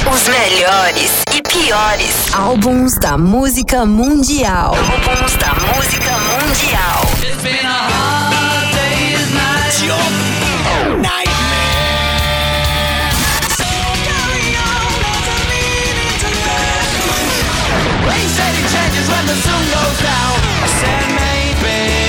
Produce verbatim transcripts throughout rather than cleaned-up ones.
Os melhores e piores álbuns da música mundial. Álbuns da música mundial. It's been a hard day's night. Your nightmare. So carry on, there's a meaning to life. They said it changes when the sun goes down. I said maybe.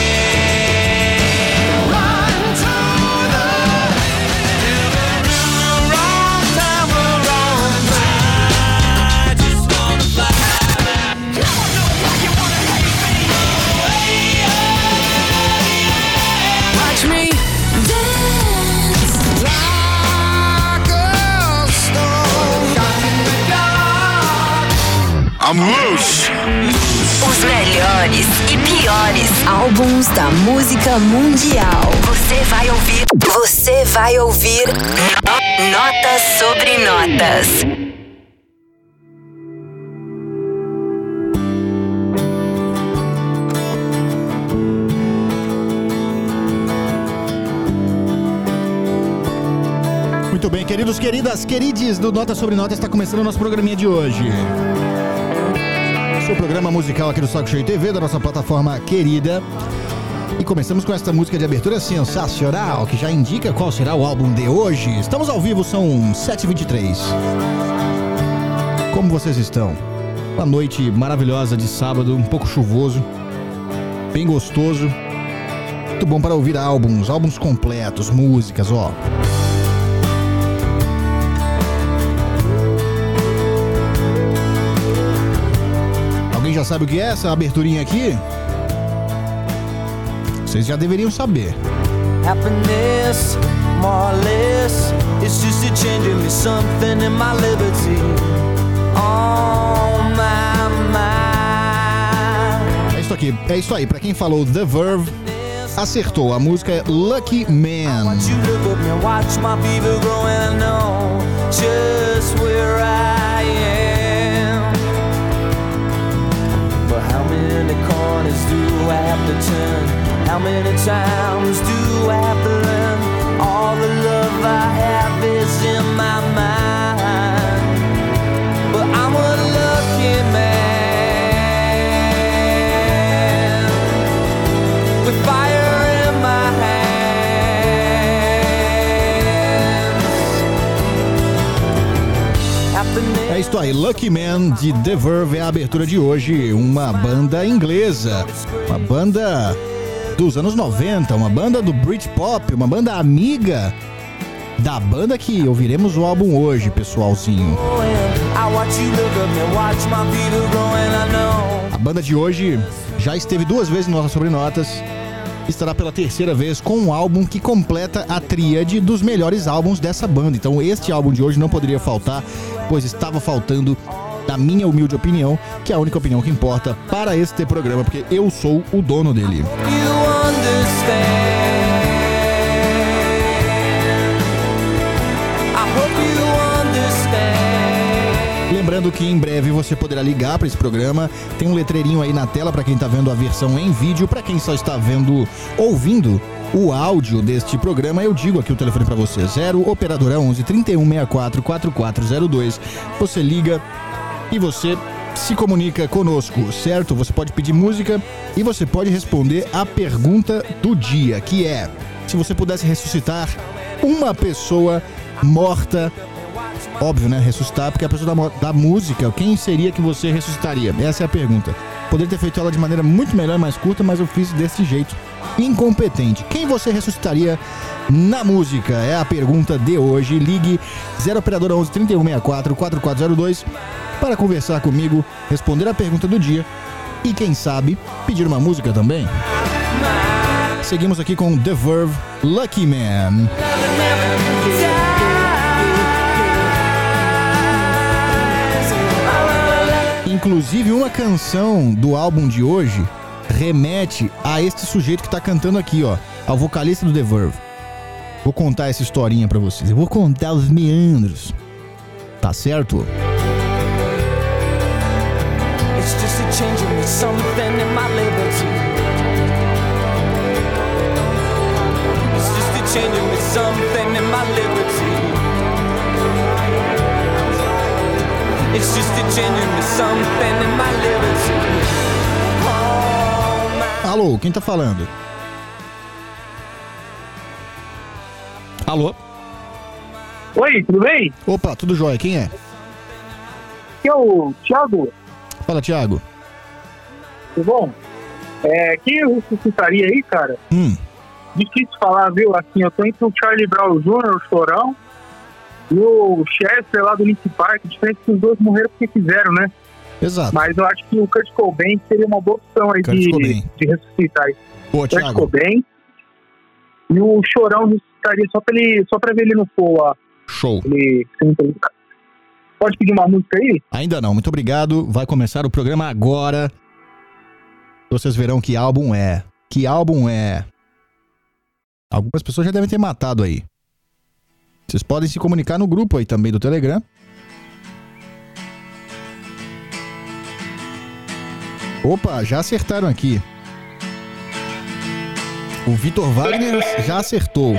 I'm loose. Os melhores e piores álbuns da música mundial. Você vai ouvir. Você vai ouvir Notas sobre Notas. Muito bem, queridos, queridas, querides do Notas sobre Notas, está começando o nosso programinha de hoje. Seu programa musical aqui do Saco Cheio T V, da nossa plataforma querida. E começamos com essa música de abertura sensacional, que já indica qual será o álbum de hoje. Estamos ao vivo, são sete e vinte e três. Como vocês estão? Uma noite maravilhosa de sábado, um pouco chuvoso, bem gostoso. Muito bom para ouvir álbuns, álbuns completos, músicas, ó. Já sabe o que é essa aberturinha aqui? Vocês já deveriam saber. Happiness, more or less, it's just a change in me, something in my liberty. Oh my mind. É isso aqui, é isso aí. Pra quem falou The Verve, acertou. A música é Lucky Man. Watch you look at me, watch my fever grow, and I know just where I am. How many corners do I have to turn? How many times do I have to learn? All the love I have is in my mind. But I'm a lucky man with fire in my hands. Happiness. É isso aí, Lucky Man de The Verve é a abertura de hoje. Uma banda inglesa, uma banda dos anos noventa, uma banda do Britpop, uma banda amiga da banda que ouviremos o álbum hoje, pessoalzinho. A banda de hoje já esteve duas vezes no Notas sobre Notas. Estará pela terceira vez com um álbum que completa a tríade dos melhores álbuns dessa banda. Então este álbum de hoje não poderia faltar, pois estava faltando, na minha humilde opinião, que é a única opinião que importa para este programa, porque eu sou o dono dele. Lembrando que em breve você poderá ligar para esse programa. Tem um letreirinho aí na tela para quem está vendo a versão em vídeo. Para quem só está vendo, ouvindo o áudio deste programa, eu digo aqui o telefone para você: zero operadora onze, trinta e um sessenta e quatro, quarenta e quatro zero dois. Você liga e você se comunica conosco, certo? Você pode pedir música e você pode responder a pergunta do dia, que é: se você pudesse ressuscitar uma pessoa morta, óbvio, né? Ressuscitar, porque a pessoa da, da música, quem seria que você ressuscitaria? Essa é a pergunta. Poderia ter feito ela de maneira muito melhor, mais curta, mas eu fiz desse jeito, incompetente. Quem você ressuscitaria na música? É a pergunta de hoje. Ligue zero operadora onze, trinta e um sessenta e quatro, quarenta e quatro zero dois para conversar comigo, responder a pergunta do dia e, quem sabe, pedir uma música também. Seguimos aqui com The Verve, Lucky Man. Inclusive, uma canção do álbum de hoje remete a este sujeito que tá cantando aqui, ó, ao vocalista do The Verve. Vou contar essa historinha pra vocês. Eu vou contar os meandros. Tá certo? It's just a change in me, something in my liberty. It's just a change in me, something in my liberty. It's just a genuine something in my liberty. Oh, my... Alô, quem tá falando? Alô? Oi, tudo bem? Opa, tudo jóia, quem é? Aqui é o Thiago, Fala, Thiago. tudo bom? É, quem eu ressuscitaria aí, cara? Hum, Difícil falar, viu? Assim, eu tô entre o Charlie Brown Júnior, o Chorão, e o Chester lá do Linkin Park. Diferente que os dois morreram porque quiseram, né? exato. Mas eu acho que o Kurt Cobain seria uma boa opção aí Kurt de, Cobain. de ressuscitar aí. Pô, Kurt Thiago, Cobain. E o Chorão ressuscitaria só pra, ele, só pra ver ele no fogo lá. show. Ele, ele, pode pedir uma música aí? Ainda não, muito obrigado. Vai começar o programa agora. Vocês verão que álbum é. Que álbum é. Algumas pessoas já devem ter matado aí. Vocês podem se comunicar no grupo aí também do Telegram. Opa, já acertaram aqui. O Vitor Wagner já acertou.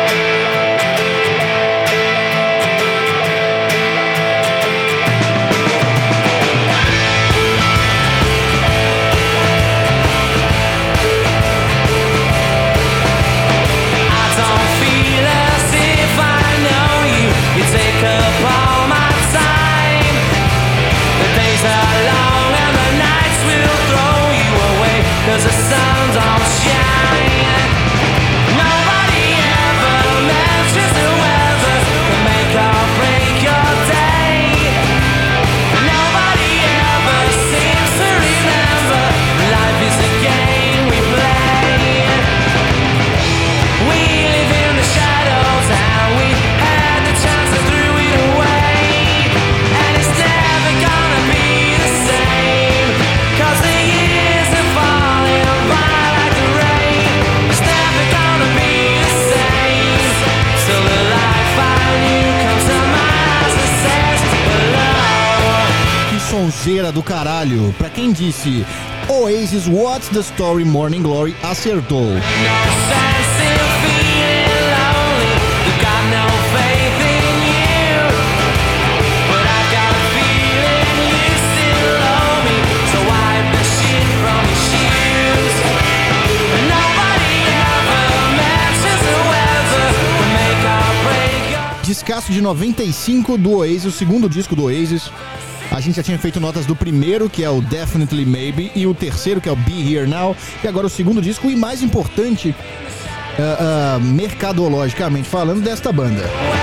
Cause the sun don't shine. Nobody ever mentions the weather can make or break your day. Nobody ever seems to remember life is a game we play. We live in the shadows and we had the chance to throw it away. And it's never gonna be the same. Cause the years have fallen by like the rain. It's never gonna be the same. Till the life I knew comes to my eyes and says hello. Que sonzeira do caralho. Pra quem disse Oasis, What's the Story, Morning Glory, acertou. No sense in feeling lonely. You got no faith in you. But I got a feeling you still owe me. So wipe the shit from your shoes. Nobody ever mentions the weather can make or break your... Descasso de noventa e cinco do Oasis, o segundo disco do Oasis. A gente já tinha feito notas do primeiro, que é o Definitely Maybe, e o terceiro, que é o Be Here Now, e agora o segundo disco, e mais importante, uh, uh, mercadologicamente falando, desta banda.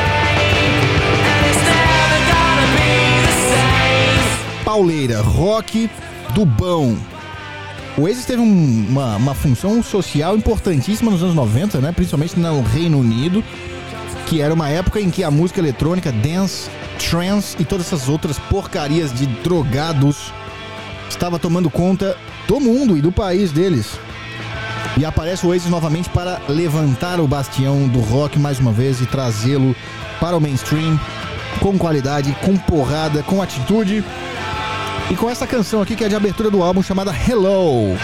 Pauleira, rock do bom. O Oasis teve um, uma, uma função social importantíssima nos anos noventa, né? Principalmente no Reino Unido, que era uma época em que a música eletrônica, dance, trance e todas essas outras porcarias de drogados estava tomando conta do mundo e do país deles. E aparece o Oasis novamente para levantar o bastião do rock mais uma vez e trazê-lo para o mainstream com qualidade, com porrada, com atitude. E com essa canção aqui que é de abertura do álbum chamada Hello.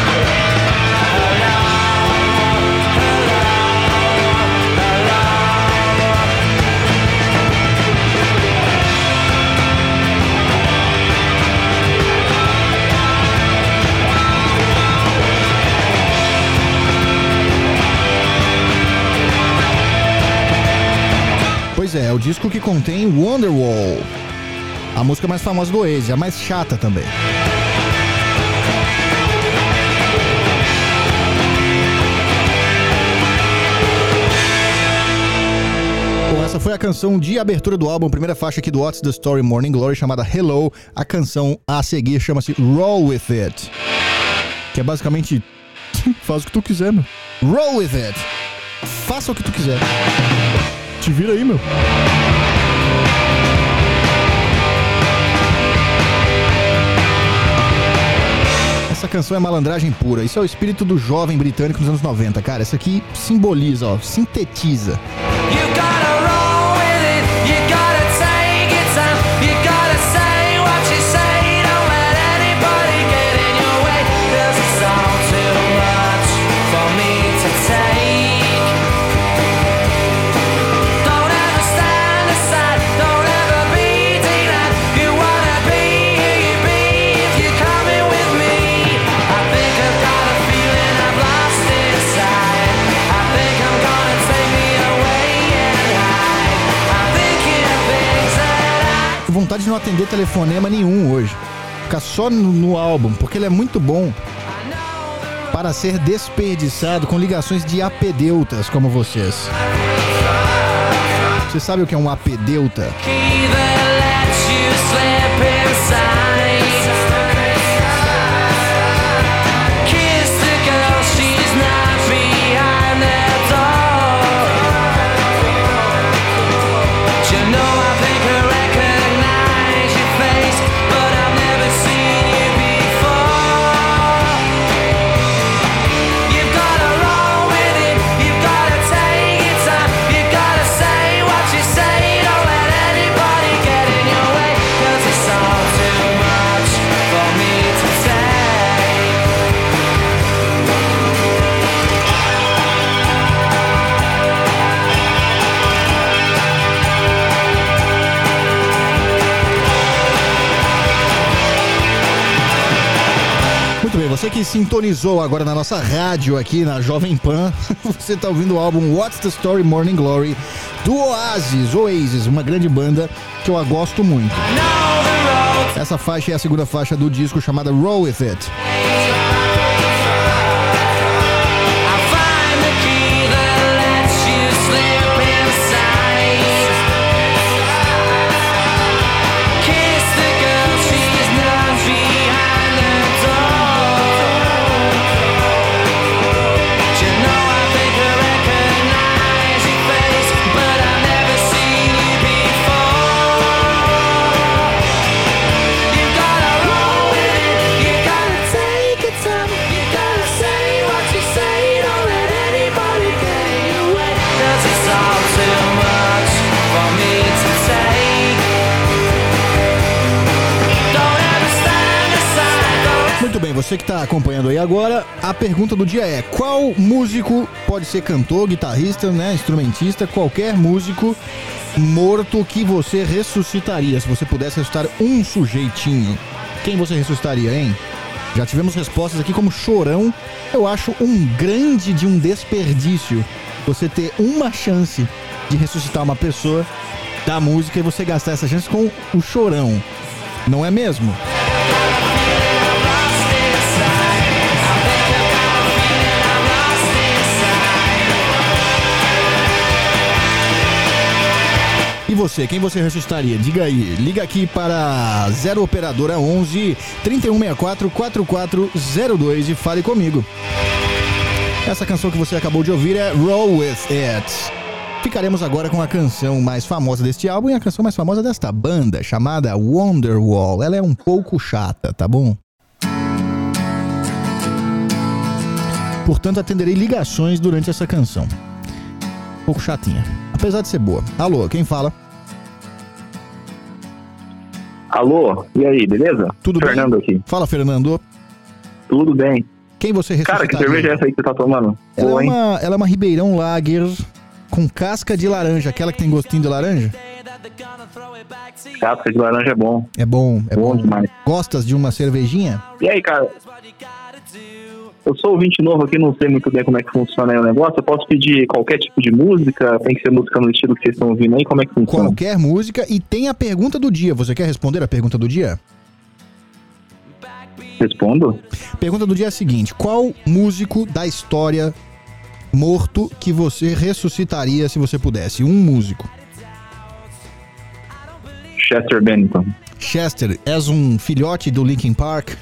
Pois é, é o disco que contém Wonderwall, a música mais famosa do Oasis, a mais chata também. Bom, essa foi a canção de abertura do álbum, primeira faixa aqui do What's the Story, Morning Glory, chamada Hello. A canção a seguir chama-se Roll With It, que é basicamente faz o que tu quiser, meu. Roll With It. Faça o que tu quiser. Te vira aí, meu. Essa canção é malandragem pura. Isso é o espírito do jovem britânico nos anos noventa, cara. Essa aqui simboliza, ó, sintetiza. Don't ever stand aside, don't ever be denied. You wanna com vontade de não atender telefonema nenhum hoje. Ficar só no, no álbum, porque ele é muito bom para ser desperdiçado com ligações de apedeutas como vocês. Você sabe o que é um apedeuta? Você que sintonizou agora na nossa rádio aqui na Jovem Pan, você tá ouvindo o álbum What's the Story Morning Glory do Oasis, Oasis, uma grande banda que eu gosto muito. Essa faixa é a segunda faixa do disco chamada Roll With It. Muito bem, você que está acompanhando aí agora, a pergunta do dia é: qual músico, pode ser cantor, guitarrista, né, instrumentista, qualquer músico morto que você ressuscitaria? Se você pudesse ressuscitar um sujeitinho, quem você ressuscitaria, hein? Já tivemos respostas aqui como Chorão. Eu acho um grande de um desperdício você ter uma chance de ressuscitar uma pessoa da música e você gastar essa chance com o Chorão, não é mesmo? E você, quem você ressuscitaria? Diga aí, liga aqui para zero operadora onze, trinta e um sessenta e quatro, quarenta e quatro zero dois e fale comigo. Essa canção que você acabou de ouvir é Roll With It. Ficaremos agora com a canção mais famosa deste álbum e a canção mais famosa desta banda, chamada Wonderwall. Ela é um pouco chata, tá bom? Portanto, atenderei ligações durante essa canção. Um pouco chatinha, apesar de ser boa. Alô, quem fala? Alô, e aí, beleza? Tudo Fernando bem? aqui. Fala, Fernando. Tudo bem. Quem você ressuscitaria? Cara, que cerveja é essa aí que você tá tomando? Ela, Boa, é, hein? uma, ela é uma Ribeirão Lager com casca de laranja, aquela que tem gostinho de laranja. Casca de laranja é bom. É bom, é Bom bom. demais. Gostas de uma cervejinha? E aí, cara? Eu sou ouvinte novo aqui, não sei muito bem como é que funciona aí o negócio. Eu posso pedir qualquer tipo de música? Tem que ser música no estilo que vocês estão ouvindo aí? Como é que funciona? Qualquer música, e tem a pergunta do dia. Você quer responder a pergunta do dia? Respondo. Pergunta do dia é a seguinte: qual músico da história morto que você ressuscitaria se você pudesse? Um músico. Chester Bennington. Chester, és um filhote do Linkin Park?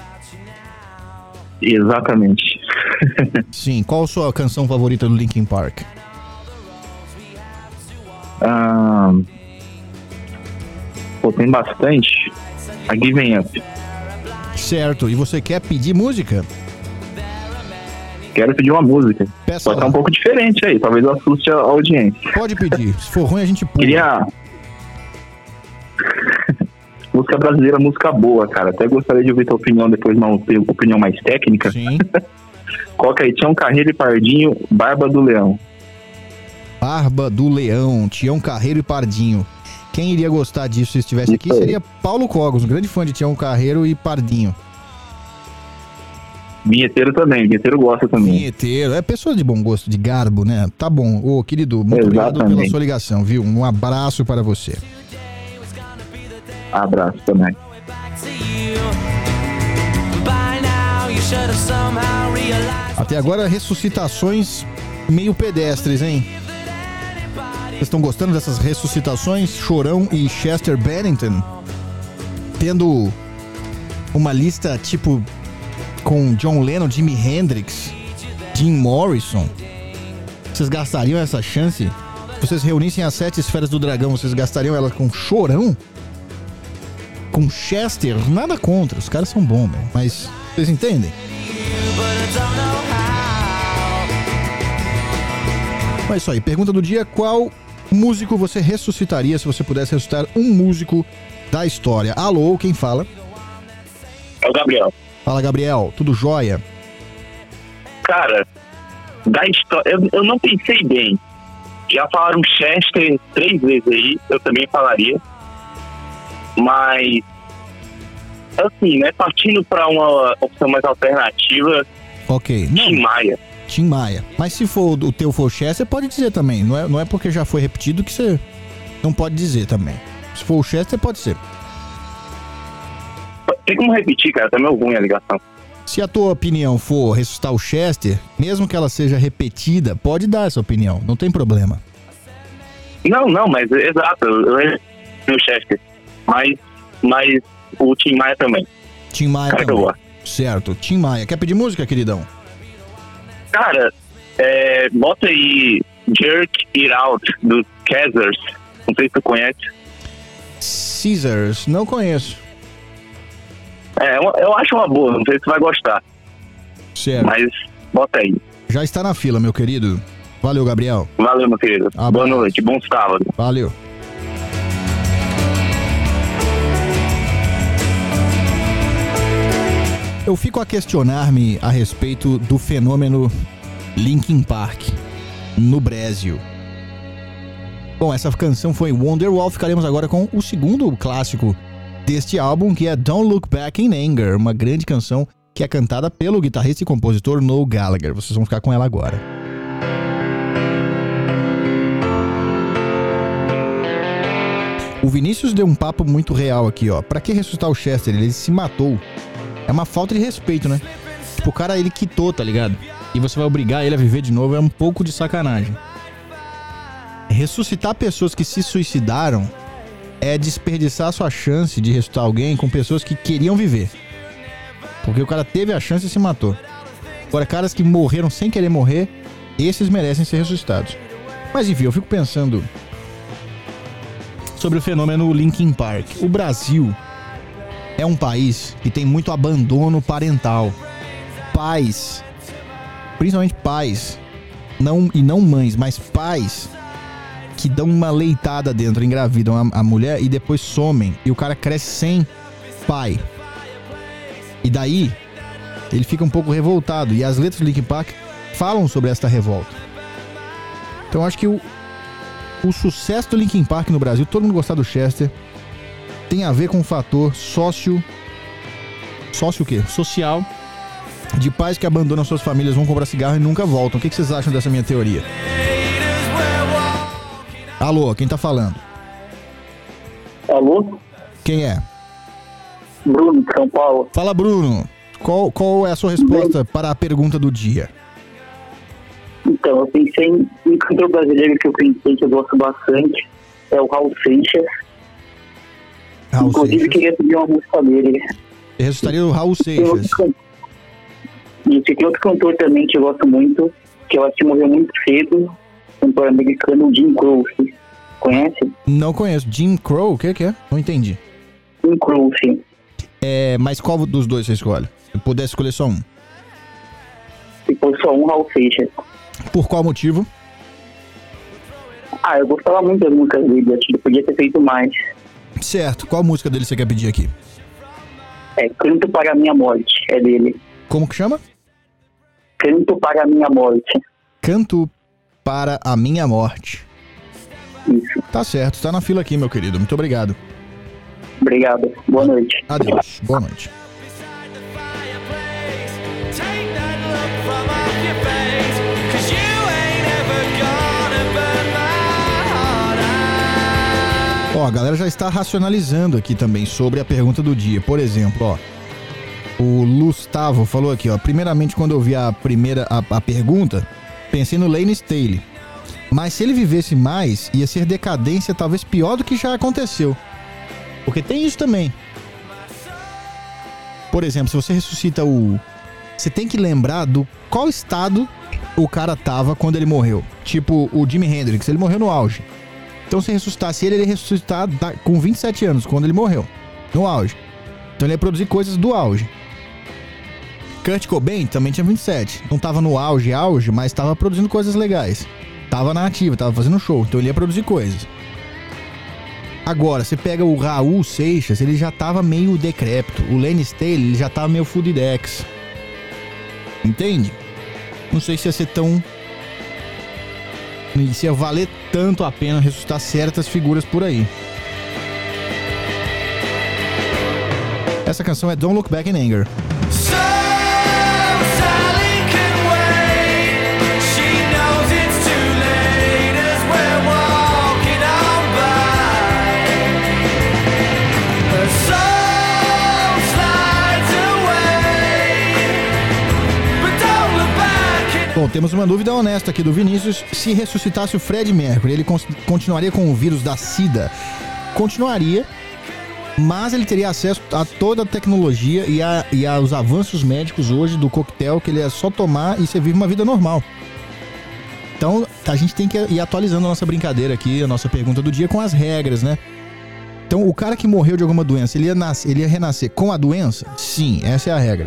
Exatamente. Sim. Qual a sua canção favorita do Linkin Park? Ah, pô, tem bastante. A Giving Up. Certo. E você quer pedir música? Quero pedir uma música. Peça Pode lá. estar um pouco diferente aí, talvez assuste a audiência. Pode pedir. Se for ruim, a gente pula. Queria... música brasileira, música boa, cara. Até gostaria de ouvir tua opinião depois, uma opinião mais técnica. Sim. Coloca aí, Tião Carreiro e Pardinho, Barba do Leão. Barba do Leão, Tião Carreiro e Pardinho. Quem iria gostar disso se estivesse aqui Isso aí. seria Paulo Cogos, um grande fã de Tião Carreiro e Pardinho. Vinheteiro também, vinheteiro gosta também. Vinheteiro, é pessoa de bom gosto, de garbo, né? Tá bom. Ô, querido, muito obrigado Exatamente. pela sua ligação, viu? Um abraço para você. Abraço também. Até agora, ressuscitações meio pedestres, hein? Vocês estão gostando dessas ressuscitações? Chorão e Chester Bennington tendo uma lista tipo com John Lennon, Jimi Hendrix, Jim Morrison. Vocês gastariam essa chance? Se vocês reunissem as sete esferas do dragão, vocês gastariam ela com Chorão? Com Chester? Nada contra, os caras são bons, meu. Mas vocês entendem? É isso aí, pergunta do dia: qual músico você ressuscitaria se você pudesse ressuscitar um músico da história? Alô, quem fala? É o Gabriel. Fala, Gabriel, tudo jóia? Cara, da história, eu, eu não pensei bem. Já falaram Chester três vezes aí, eu também falaria. Mas, assim, né, partindo para uma opção mais alternativa, ok, Tim Maia. Tim Maia. Mas se for o teu for Chester, pode dizer também. Não é, não é porque já foi repetido que você não pode dizer também. Se for o Chester, pode ser. Tem como repetir, cara, tá meio ruim a ligação. Se a tua opinião for ressuscitar o Chester, mesmo que ela seja repetida, pode dar essa opinião, não tem problema. Não, não, mas exato, eu eu o Chester. Mas, mas o Tim Maia também. Tim Maia Cara, também. que eu gosto. Certo, Tim Maia. Quer pedir música, queridão? Cara, é, bota aí Jerk It Out, do Caesars. Não sei se tu conhece. Caesars, não conheço. É, eu, eu acho uma boa, não sei se tu vai gostar. Certo. Mas bota aí. Já está na fila, meu querido. Valeu, Gabriel. Valeu, meu querido. Abraço. Boa noite, bom sábado. Valeu. Eu fico a questionar-me a respeito do fenômeno Linkin Park no Brasil. Bom, essa canção foi Wonderwall. Ficaremos agora com o segundo clássico deste álbum, que é Don't Look Back in Anger, uma grande canção que é cantada pelo guitarrista e compositor Noel Gallagher. Vocês vão ficar com ela agora. O Vinícius deu um papo muito real aqui, ó. Pra que ressuscitar o Chester? Ele se matou. É uma falta de respeito, né? Tipo, o cara, ele quitou, tá ligado? E você vai obrigar ele a viver de novo, é um pouco de sacanagem. Ressuscitar pessoas que se suicidaram é desperdiçar a sua chance de ressuscitar alguém com pessoas que queriam viver. Porque o cara teve a chance e se matou. Agora, caras que morreram sem querer morrer, esses merecem ser ressuscitados. Mas enfim, eu fico pensando sobre o fenômeno Linkin Park. O Brasil é um país que tem muito abandono parental. Pais, principalmente pais, não, e não mães, mas pais que dão uma leitada dentro, engravidam a, a mulher e depois somem. E o cara cresce sem pai. E daí, ele fica um pouco revoltado. E as letras do Linkin Park falam sobre esta revolta. Então eu acho que o, o sucesso do Linkin Park no Brasil, todo mundo gostar do Chester, tem a ver com o fator sócio... Sócio o quê? Social. De pais que abandonam suas famílias, vão comprar cigarro e nunca voltam. O que vocês acham dessa minha teoria? Alô, quem tá falando? Alô? Quem é? Bruno, de São Paulo. Fala, Bruno. Qual, qual é a sua resposta para a pergunta do dia? Então, eu pensei em um cantor brasileiro que eu pensei que eu gosto bastante. É o Raul Seixas. Raul Inclusive, Seixas. queria pedir uma música dele. Eu ressuscitaria o Raul Tem outro Seixas. can- Isso, e tem outro cantor também que eu gosto muito, que eu acho que morreu muito cedo, cantor americano, Jim Croce. Conhece? Não conheço. Jim Crow? O que que é? Não entendi. Jim Croce. É, mas qual dos dois você escolhe? Se pudesse escolher só um. Se fosse só um, Raul Seixas. Por qual motivo? Ah, eu gostava muito das músicas dele, acho que ele podia ter feito mais. Certo. Qual música dele você quer pedir aqui? É Canto para a Minha Morte, é dele. Como que chama? Canto para a Minha Morte. Canto para a Minha Morte. Isso. Tá certo. Tá na fila aqui, meu querido. Muito obrigado. Obrigado. Boa noite. Adeus. Boa noite. Ó, Ó, a galera já está racionalizando aqui também sobre a pergunta do dia. Por exemplo, ó, o Gustavo falou aqui, ó, primeiramente quando eu vi a primeira a, a pergunta, pensei no Lane Staley. Mas se ele vivesse mais, ia ser decadência talvez pior do que já aconteceu. Porque tem isso também. Por exemplo, se você ressuscita o... Você tem que lembrar do qual estado o cara tava quando ele morreu. Tipo o Jimi Hendrix, ele morreu no auge. Então se ressuscitasse ele, ele ia ressuscitar com vinte e sete anos, quando ele morreu. No auge. Então ele ia produzir coisas do auge. Kurt Cobain também tinha vinte e sete. Não tava no auge, auge, mas tava produzindo coisas legais. Tava na ativa, tava fazendo show. Então ele ia produzir coisas. Agora, você pega o Raul Seixas, ele já tava meio decrépito. O Lane Staley, ele já tava meio full de Dex. Entende? Não sei se ia ser tão... Se ia valer tanto a pena ressuscitar certas figuras por aí. Essa canção é Don't Look Back in Anger. Bom, temos uma dúvida honesta aqui do Vinícius. Se ressuscitasse o Fred Mercury, ele continuaria com o vírus da SIDA? Continuaria, mas ele teria acesso a toda a tecnologia e, a, e aos avanços médicos hoje do coquetel, que ele é só tomar e você vive uma vida normal. Então, a gente tem que ir atualizando a nossa brincadeira aqui, a nossa pergunta do dia com as regras, né? Então, o cara que morreu de alguma doença, ele ia, nascer, ele ia renascer com a doença? Sim, essa é a regra.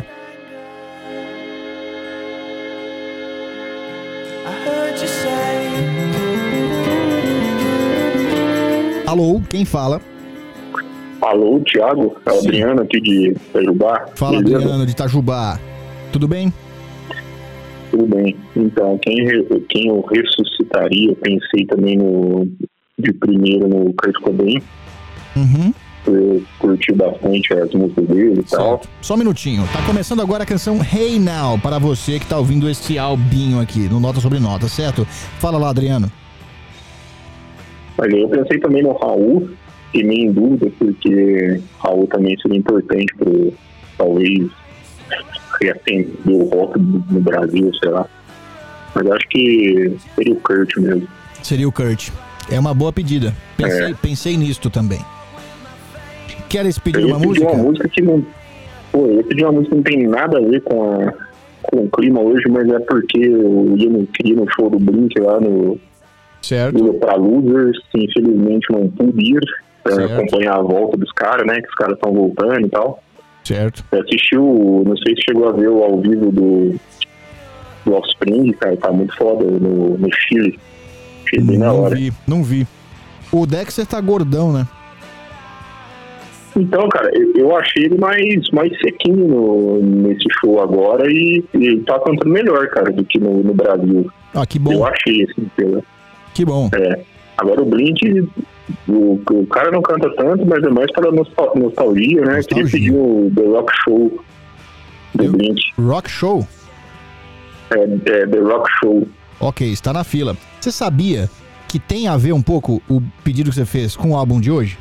Alô, quem fala? Alô, Thiago, é o Sim. Adriano aqui de Itajubá. Fala, Beleza? Adriano de Itajubá. Tudo bem? Tudo bem. Então, quem, quem eu ressuscitaria, eu pensei também no, de primeiro no Kurt Cobain. Uhum. Eu curti bastante as músicas dele e tal. Certo. Só um minutinho. Tá começando agora a canção Hey Now, para você que tá ouvindo esse albinho aqui, no Nota Sobre Nota, certo? Fala lá, Adriano. Mas eu pensei também no Raul, e meio em dúvida, porque Raul também seria importante para talvez reacender o rock no Brasil, sei lá. Mas acho que seria o Kurt mesmo. Seria o Kurt. É uma boa pedida. Pensei, É. pensei nisto também. Queres pedir Eu ia uma pedir música? uma música que não. Pô, eu ia pedir uma música que não tem nada a ver com, a, com o clima hoje, mas é porque eu ia no, queria no show do Blink lá no. Certo. Para Losers, infelizmente não pude ir pra Certo. acompanhar a volta dos caras, né? Que os caras estão voltando e tal. Certo. Você assistiu, não sei se chegou a ver o ao vivo do, do Offspring, cara, tá muito foda no, no Chile. Achei bem na Não hora. vi, não vi. O Dexter tá gordão, né? Então, cara, eu, eu achei ele mais, mais sequinho no, nesse show agora e ele tá cantando melhor, cara, do que no, no Brasil. Ah, que bom. Eu achei, assim, pela, Que bom. é. Agora o Blink, o, o cara não canta tanto, mas é mais para nostal- nostalgia, né? Nostalgia. Queria pedir o The Rock Show do Eu- Blink. Rock Show? É, é The Rock Show. Ok, está na fila. Você sabia que tem a ver um pouco o pedido que você fez com o álbum de hoje?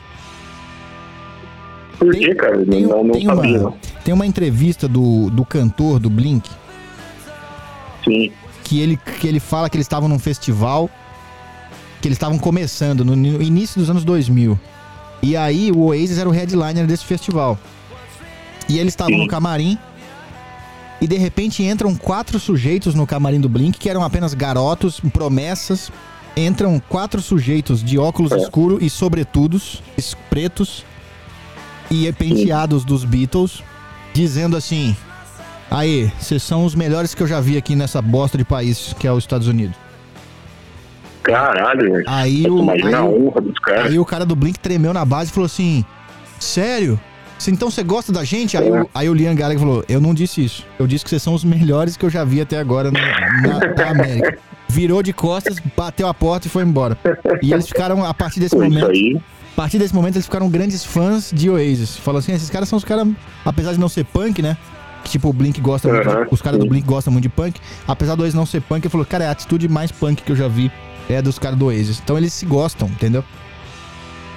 Por Tem- quê, cara? Tem, não não tem sabia, uma, não. tem uma entrevista do, do cantor do Blink Sim. que ele, que ele fala que eles estavam num festival, que eles estavam começando no, no início dos anos dois mil. E aí o Oasis era o headliner desse festival. E eles estavam Sim. no camarim e de repente entram quatro sujeitos no camarim do Blink, que eram apenas garotos, promessas. Entram quatro sujeitos de óculos É. escuros e sobretudos es- pretos e penteados dos Beatles, dizendo assim: aí, vocês são os melhores que eu já vi aqui nessa bosta de país que é os Estados Unidos. Caralho, velho. Aí o, Imagina aí, a o- honra dos caras. aí o cara do Blink tremeu na base e falou assim: sério? Se então você gosta da gente? Aí, É. o, aí o Liam Gallagher falou: eu não disse isso. Eu disse que vocês são os melhores que eu já vi até agora na, na- na América. Virou de costas, bateu a porta e foi embora. E eles ficaram, a partir desse Pô, isso momento, aí, a partir desse momento, eles ficaram grandes fãs de Oasis. Falou assim: esses caras são os caras, apesar de não ser punk, né? Que, tipo, o Blink gosta muito, Aham, de- os caras do sim. Blink gostam muito de punk. Apesar do Oasis não ser punk, ele falou: cara, é a atitude mais punk que eu já vi é dos caras do Oasis. Então eles se gostam, entendeu?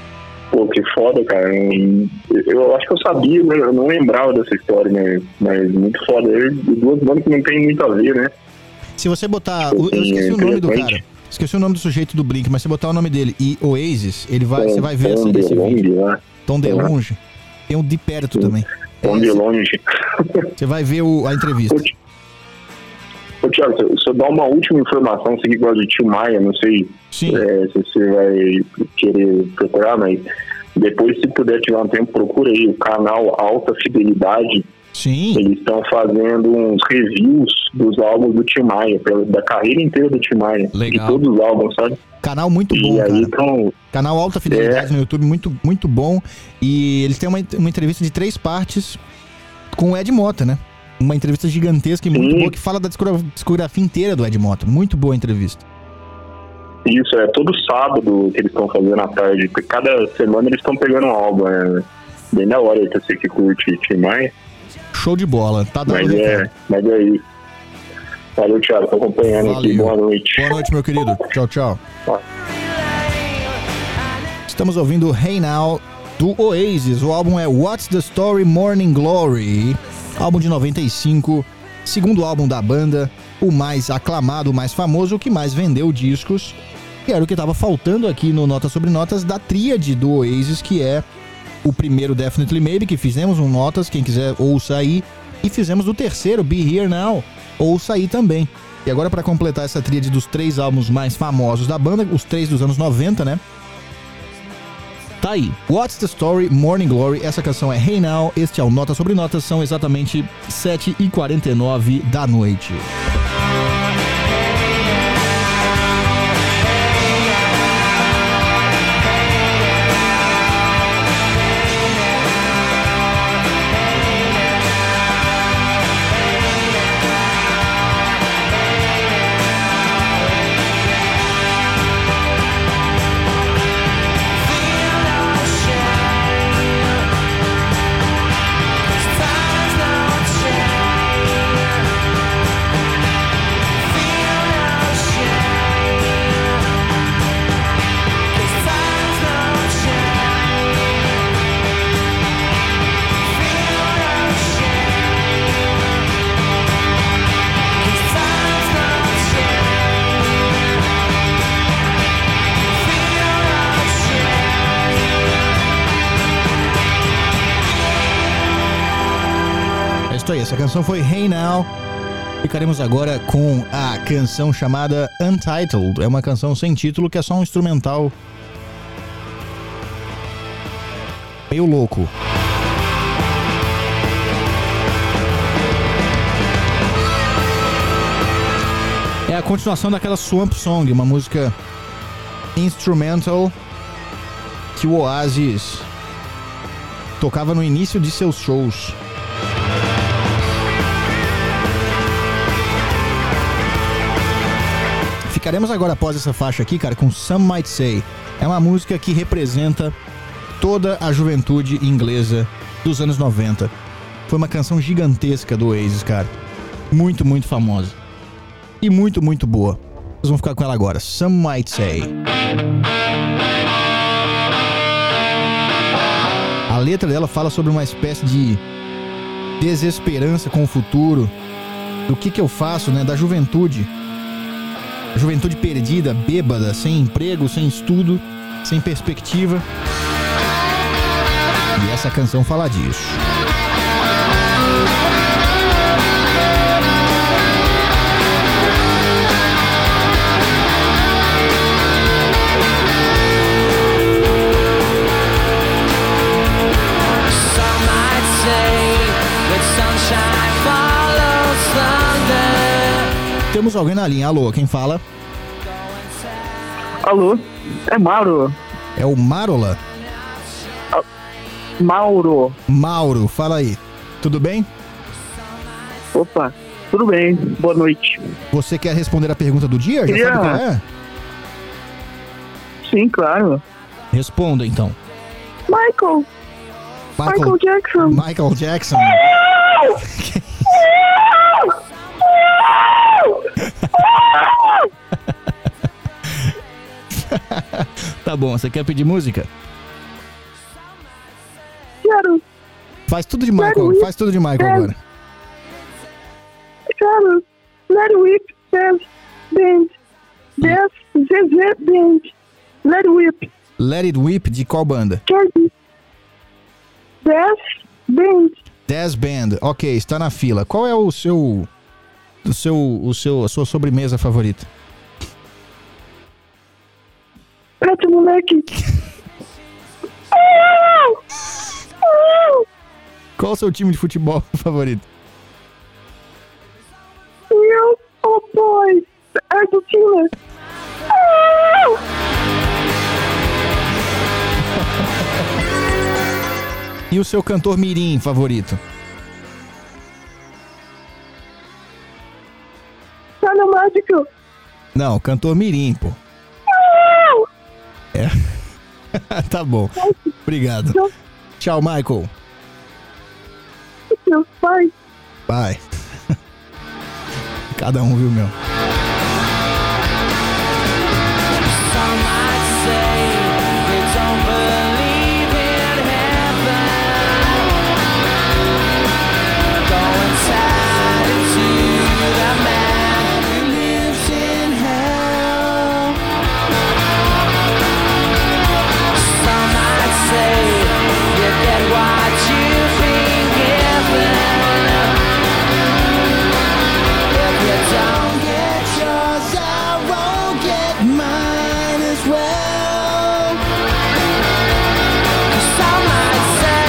Pô, que foda, cara. Eu, eu acho que eu sabia, né? Eu não lembrava dessa história, né? Mas muito foda. E duas bandas que não tem muito a ver, né? Se você botar... o- eu esqueci é o nome do interessante. cara. Esqueci o nome do sujeito do Blink, mas se botar o nome dele e Oasis, ele vai, Tom- você vai ver Tom esse, esse vídeo. DeLonge, né? Tom DeLonge. Tem um de perto também. Tom É, DeLonge. você vai ver o- a entrevista. Ô, Ti- Ô, Thiago, se eu- se eu dar uma última informação, você que gosta de Tim Maia, não sei Sim. é, se você vai querer procurar, mas depois, se puder tiver um tempo, procura aí o canal Alta Fidelidade. Sim. Eles estão fazendo uns reviews dos álbuns do Tim Maia, pela- da carreira inteira do Tim Maia. Legal. De todos os álbuns, sabe? Canal muito bom, E aí, cara. então, Canal Alta Fidelidade É. no YouTube, muito, muito bom. E eles têm uma, uma entrevista de três partes com o Ed Mota, né? Uma entrevista gigantesca e muito Sim. boa que fala da discogra- discografia inteira do Ed Mota. Muito boa a entrevista. isso é todo sábado que eles estão fazendo à tarde. Porque cada semana eles estão pegando um álbum. É bem da hora aí pra você que curte Tim Maia. Show de bola. Tá dando Mas recado. é, mas é isso. Valeu, Thiago. Tô acompanhando aqui. Valeu. Boa noite. Boa noite, meu querido. Tchau, tchau. Tá. Estamos ouvindo Hey Now do Oasis. O álbum é What's the Story Morning Glory. Álbum de noventa e cinco. Segundo álbum da banda. O mais aclamado, o mais famoso, o que mais vendeu discos. Que era o que estava faltando aqui no Notas sobre Notas da tríade do Oasis, que é o primeiro Definitely Maybe, que fizemos um Notas, quem quiser ouça aí. E fizemos o terceiro, Be Here Now, ouça aí também. E agora, para completar essa tríade dos três álbuns mais famosos da banda, os três dos anos noventa, né? Tá aí, What's the Story, Morning Glory, essa canção é Hey Now, este é o Nota sobre Notas, são exatamente sete e quarenta e nove da noite. É isso aí, essa canção foi Hey Now. Ficaremos agora com a canção chamada Untitled. É uma canção sem título que é só um instrumental meio louco. É a continuação daquela Swamp Song, uma música instrumental que o Oasis tocava no início de seus shows. Ficaremos agora após essa faixa aqui, cara, com Some Might Say. É uma música que representa toda a juventude inglesa dos anos noventa. Foi uma canção gigantesca do Oasis, cara. Muito, muito famosa. E muito, muito boa. Vocês vão ficar com ela agora. Some Might Say. A letra dela fala sobre uma espécie de desesperança com o futuro. Do que que eu faço, né? Da juventude. Juventude perdida, bêbada, sem emprego, sem estudo, sem perspectiva. E essa canção fala disso. Some might say that sunshine follows thunder. Temos alguém na linha. Alô, quem fala? Alô, é Mauro. É o Marola? Mauro. Mauro, fala aí. Tudo bem? Opa, tudo bem, boa noite. Você quer responder a pergunta do dia? Já Queria- sabe qual é? Sim, claro. Responda então. Michael, Michael Jackson. Michael Jackson. Tá bom, você quer pedir música? Quero, Faz tudo de Michael, Quero. faz tudo de Michael Quero. agora. quero. Let it whip, dance, band. Dance, Zezé, band. Let it whip. Let It Whip, de qual banda? Quero. Dance, band. Jazz Band. Ok, está na fila. Qual é o seu... O seu, o seu, a sua sobremesa favorita? Preto, moleque. Qual o seu time de futebol favorito? Eu, oh boy. Argentina. E o seu cantor mirim favorito? Tá no mágico. Não, cantor mirim, pô. É. Tá bom. Obrigado. Tchau, Michael. Meu pai. Bye. Cada um, viu, meu? Some might say they don't believe in heaven. Go inside into the man who lives in hell. Some might say you get what you've been given. If you don't get yours, I won't get mine as well. 'Cause some might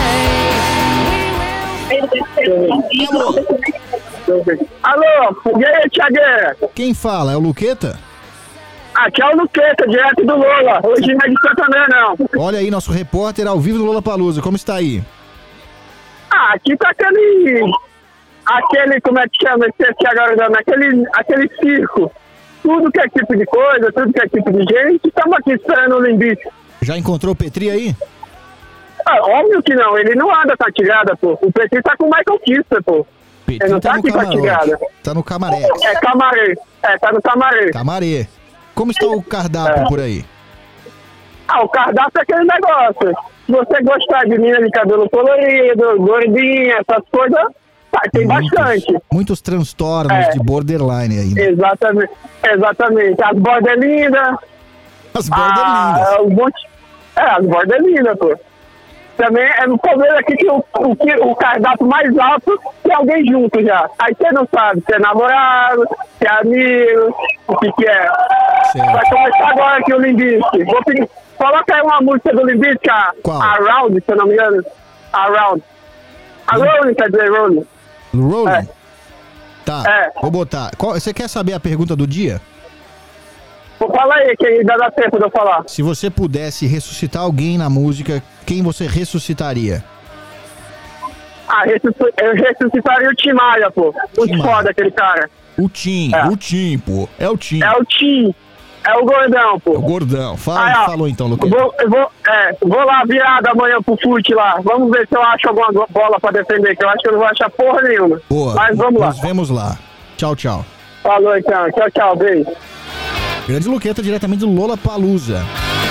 say Alô, e aí, Thiagueira? Quem fala? É o Luqueta? Aqui é o Luqueta, direto do Lola. Hoje não é de Santander, não. Olha aí, nosso repórter ao vivo do Lollapalooza. Como está aí? Ah, aqui tá aquele... Aquele, como é que chama esse aqui agora, dando? Aquele, aquele circo. Tudo que é tipo de coisa, tudo que é tipo de gente. Estamos aqui esperando o Limbique. Já encontrou o Petri aí? Ah, óbvio que não, ele não anda com a tigada, pô. O Petri tá com o Michael Kister, pô. Petri Ele não tá tá no aqui com a camarote. tigada. Tá no camaré. É camarê. É, tá no camarê. Camaré. Como está o cardápio É. por aí? Ah, o cardápio é aquele negócio. Se você gostar de mina de cabelo colorido, gordinha, essas coisas, tá, tem Muitos- bastante. Muitos transtornos É. de borderline aí. Né? Exatamente. Exatamente. As bordas lindas. As bordas Ah, lindas. um monte... É, as bordas lindas, pô. Também é no problema aqui que o, o, que o cardápio mais alto tem alguém junto já. Aí você não sabe se é namorado, se é amigo, o que que é. Certo. Vai começar agora aqui o Limbique. Vou pedir... Coloca aí uma música do Limbique, a Qual? Around, se eu não me engano. Around. Around, quer dizer, Rolling. Rolling? É. Tá, É. vou botar. Qual- você quer saber a pergunta do dia? Fala aí, que ainda dá tempo de eu falar. Se você pudesse ressuscitar alguém na música, quem você ressuscitaria? Ah, ressusc- eu ressuscitaria o Tim Maia, pô. Muito Tim Maia. foda aquele cara. O Tim, É. o Tim, pô. É o Tim. É o Tim. É o gordão, pô. O gordão. Fala, Ah, ó, falou então, eu Lucas. vou, eu vou, é, vou lá virado amanhã pro fute lá. Vamos ver se eu acho alguma go- bola pra defender, que eu acho que eu não vou achar porra nenhuma. Boa. Mas vamos lá. Nos vemos lá. Tchau, tchau. Falou então. Tchau, tchau. Beijo. Grande Luqueta, diretamente do Lollapalooza.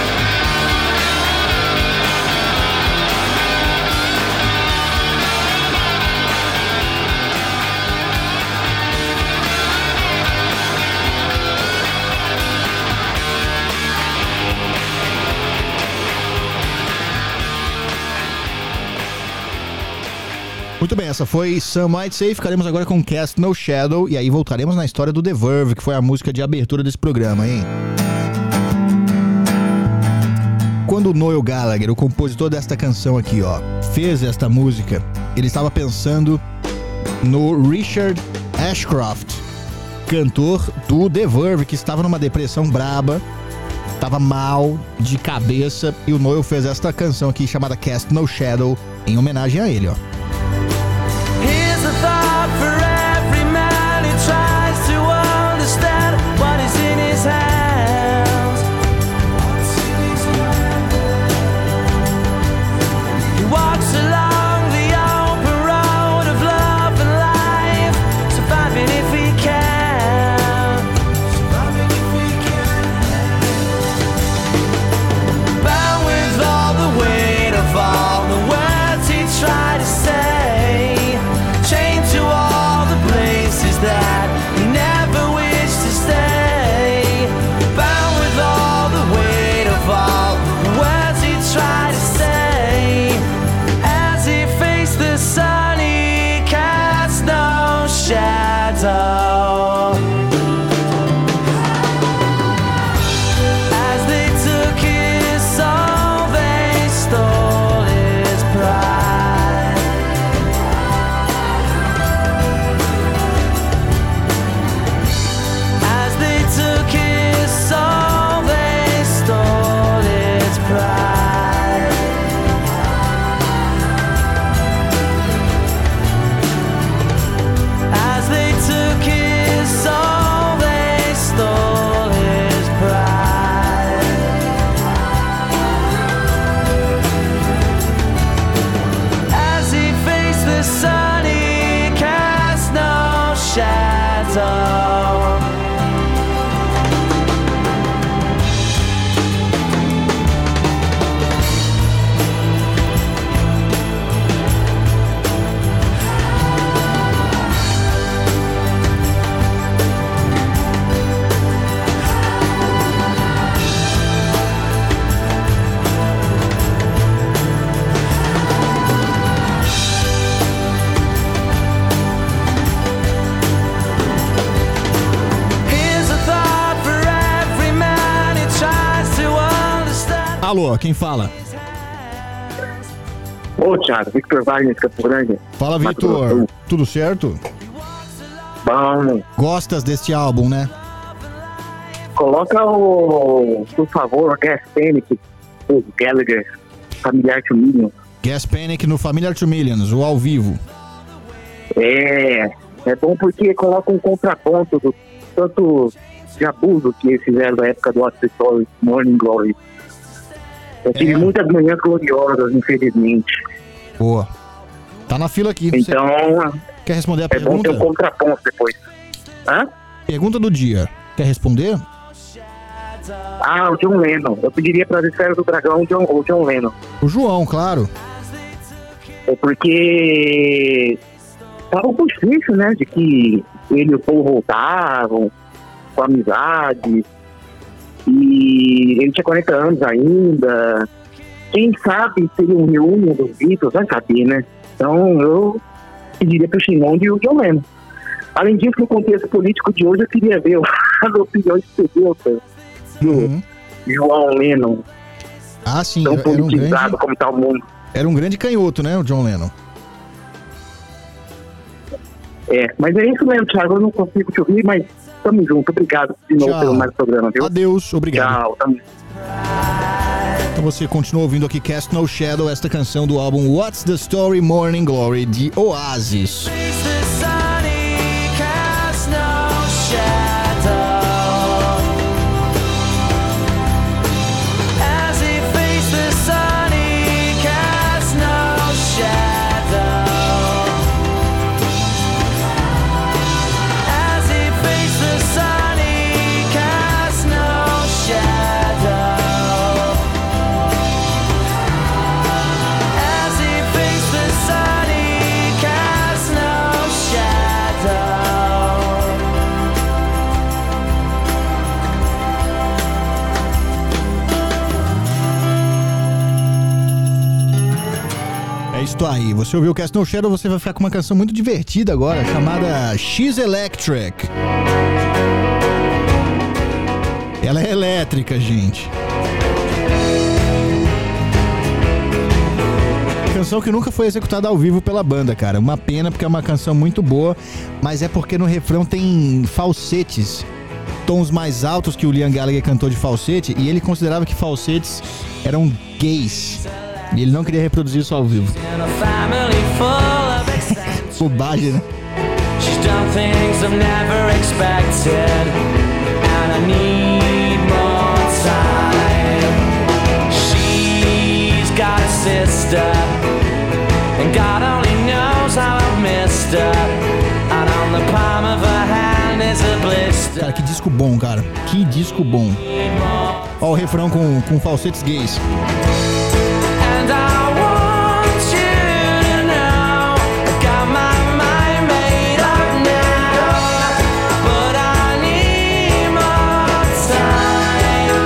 Muito bem, essa foi Some Might Say. Ficaremos agora com Cast No Shadow. E aí voltaremos na história do The Verve, que foi a música de abertura desse programa, hein? Quando o Noel Gallagher, o compositor desta canção aqui, ó, fez esta música, ele estava pensando no Richard Ashcroft, cantor do The Verve, que estava numa depressão braba, estava mal de cabeça, e o Noel fez esta canção aqui chamada Cast No Shadow em homenagem a ele, ó. Here's a thought for every man who tries to understand what is in his hands. He walks along the open road of love and life, surviving if he can. Surviving if he can. Bound with all the weight of all the words he Alô, quem fala? Ô, Thiago, Victor Wagner, Campo Grande. Fala, Mato Grosso do Vitor. Sul. Tudo certo? Bom, Gostas deste álbum, né? coloca o, por favor, o Gas Panic, o Gallagher, Familiar to Million. Gas Panic no Familiar to Millions, o ao vivo. É, é bom porque coloca um contraponto do tanto de abuso que eles fizeram da época do What's the Story, Morning Glory. Eu tive É. muitas manhãs gloriosas, infelizmente. Boa. Tá na fila aqui. Você Então, quer responder a é bom ter pergunta? um contraponto depois. Hã? Pergunta do dia. Quer responder? Ah, o John Lennon. Eu pediria para as Esferas do Dragão o John, o John Lennon. O João, claro. É porque tava um pouco difícil, né? De que ele e o Paul voltavam com amizade. E ele tinha quarenta anos ainda. Quem sabe seria um reúne dos Beatles, vai saber, né? Então eu pediria para o Shimon e o John Lennon. Além disso, no contexto político de hoje, eu queria ver as opiniões pedotas do Uhum. João Lennon, Ah, sim. tão Era um, politizado grande, como tá o mundo. era um grande canhoto, né, o John Lennon? É, mas é isso mesmo, Thiago. Eu não consigo te ouvir, mas tamo junto. Obrigado de novo Tchau. pelo mais programa, viu? Adeus, obrigado. Tchau, tamo Então você continua ouvindo aqui Cast No Shadow, esta canção do álbum What's the Story Morning Glory de Oasis. É isso aí, você ouviu o Cast No Shadow, você vai ficar com uma canção muito divertida agora, chamada She's Electric. Ela é elétrica, gente. Canção que nunca foi executada ao vivo pela banda, cara. Uma pena, porque é uma canção muito boa, mas é porque no refrão tem falsetes, tons mais altos que o Liam Gallagher cantou de falsete, e ele considerava que falsetes eram gays. E ele não queria reproduzir isso ao vivo. Bobagem, né? She's done things I've never expected, and I need more time. She's got a sister, and God only knows how I've missed her. And on the palm of her hand is a blister. Cara, que disco bom, cara. Que disco bom. Ó o refrão com, com falsetes gays. And I want you to know I got my mind made up now, but I need more time.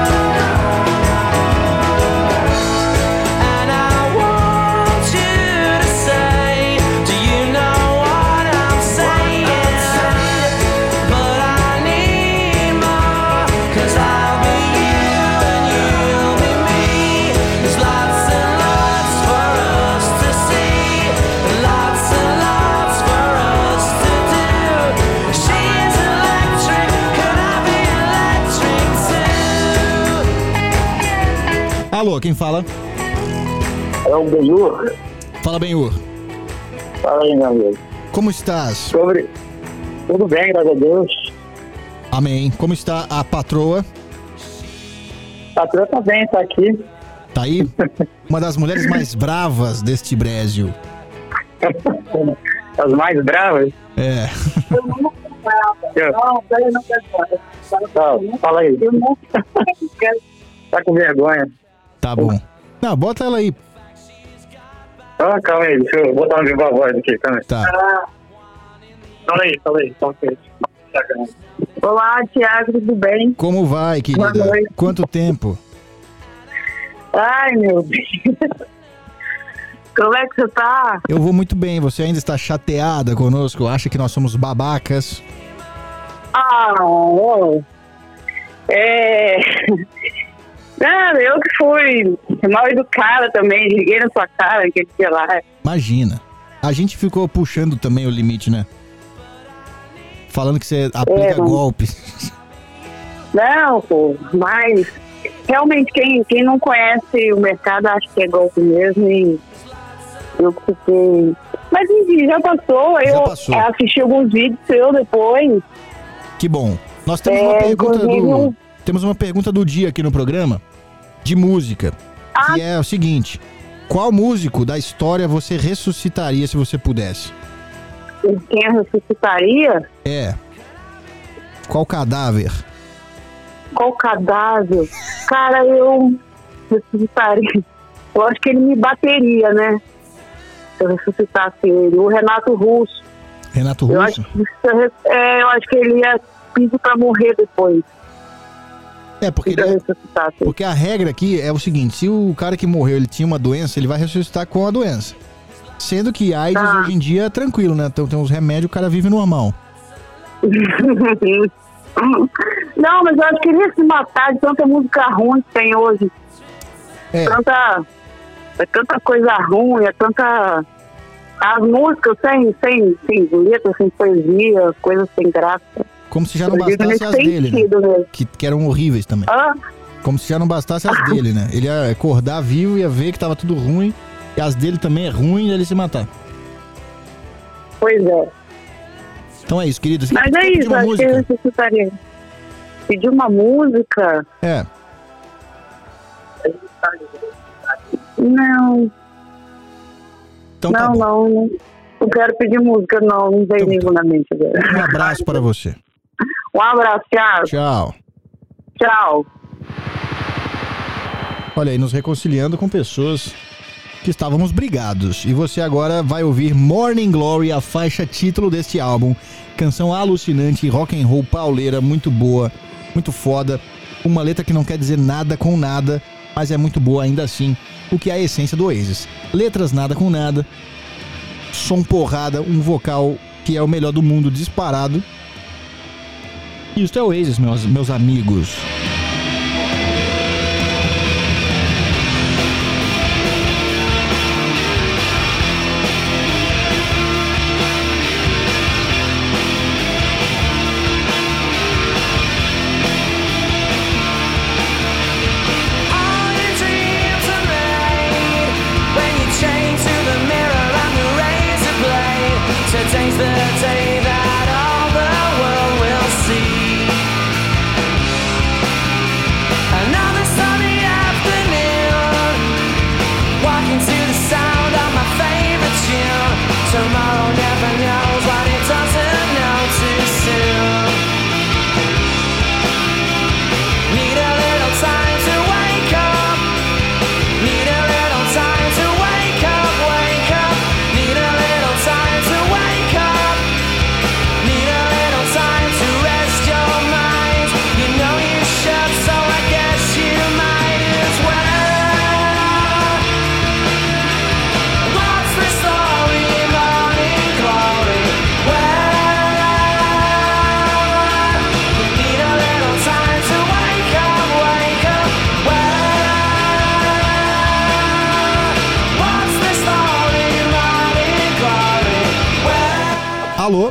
And I want you to say, do you know what I'm saying? But I need more, 'cause I'll be you and you'll be me. There's lots and lots for us to see, lots and lots for us to do. She's electric, could I be electric too? Alô, quem fala? É o Benhur. Fala bem, Ur. Fala aí, meu amigo. Como estás? Sobre... Tudo bem, graças a Deus. Amém. Como está a patroa? A patroa tá bem, tá aqui. Tá aí? Uma das mulheres mais bravas deste Brasil. As mais bravas. É. Não, peraí, não quero falar. Fala aí. Tá com vergonha. Tá bom. Não, bota ela aí. Ah, calma aí, deixa eu botar um vivo a voz aqui, calma aí. Tá. Fala aí, fala aí, fala aí. Olá, Thiago, tudo bem? Como vai, querida? Boa noite. Quanto tempo? Ai, meu Deus. Como é que você tá? Eu vou muito bem. Você ainda está chateada conosco? Acha que nós somos babacas? Ah, ó. É... Não, eu que fui mal educada também, liguei na sua cara aquele dia lá. Imagina. A gente ficou puxando também o limite, né? Falando que você aplica É, não. golpes. Não, pô, mas realmente quem, quem não conhece o mercado acha que é golpe mesmo e eu fiquei... Mas enfim, já passou, Já eu passou. assisti alguns vídeos seus depois. Que bom. Nós temos É, uma pergunta inclusive do... um- Temos uma pergunta do dia aqui no programa, de música, Ah. que é o seguinte: qual músico da história você ressuscitaria se você pudesse? Quem a ressuscitaria? É. Qual cadáver? Qual cadáver? Cara, eu ressuscitaria. Eu acho que ele me bateria, né? Se eu ressuscitasse ele. O Renato Russo. Renato Eu Russo? acho, que, se eu res- é, eu acho que ele ia pedir pra morrer depois. É, porque, Se eu ele é- ressuscitasse. porque a regra aqui é o seguinte: se o cara que morreu ele tinha uma doença, ele vai ressuscitar com a doença. Sendo que AIDS Ah. hoje em dia é tranquilo, né? Então tem uns remédios, o cara vive normal. Não, mas eu acho que ele ia se matar de tanta música ruim que tem hoje. É, Tanta, é tanta coisa ruim, é tanta... As músicas sem, sem, sem letra, sem poesia, coisas sem graça. como se já não Eu digo bastasse nesse as dele, né? sentido mesmo. Que, que eram horríveis também. Ah, Como se já não bastasse as dele, né? Ele ia acordar vivo, ia ver que tava tudo ruim, e as dele também é ruim, e ele se matar. pois é. Então é isso, queridos. Mas é isso, acho que eu ressuscitaria. Pedir uma música? É. Não, Então tá não, bom. não, não. Não quero pedir música, não. Não tem Então nenhum na mente agora. Um abraço para você. Um abraço, Thiago. Tchau. Tchau. Olha aí, nos reconciliando com pessoas que estávamos brigados. E você agora vai ouvir Morning Glory, a faixa título deste álbum. Canção alucinante, rock and roll pauleira, muito boa, muito foda. Uma letra que não quer dizer nada com nada, mas é muito boa ainda assim, o que é a essência do Oasis. Letras nada com nada, som porrada, um vocal que é o melhor do mundo disparado. Isso é Oasis, meus, meus amigos. All your dreams are made when you chain to the mirror and the razor blade. Today's the day that all the world will see. Another sunny afternoon, walking to the sound of my favorite tune. Tomorrow never knows what it doesn't know too soon. Need a little time to wake up. Need a little time to wake up, wake up. Need a little time to wake up. Need a little time to rest your mind. You know you should, so I guess you might as well. What's the story, morning glory? Well, you need a little time to wake up, wake up. Well, what's the story, morning glory? Well. Alô?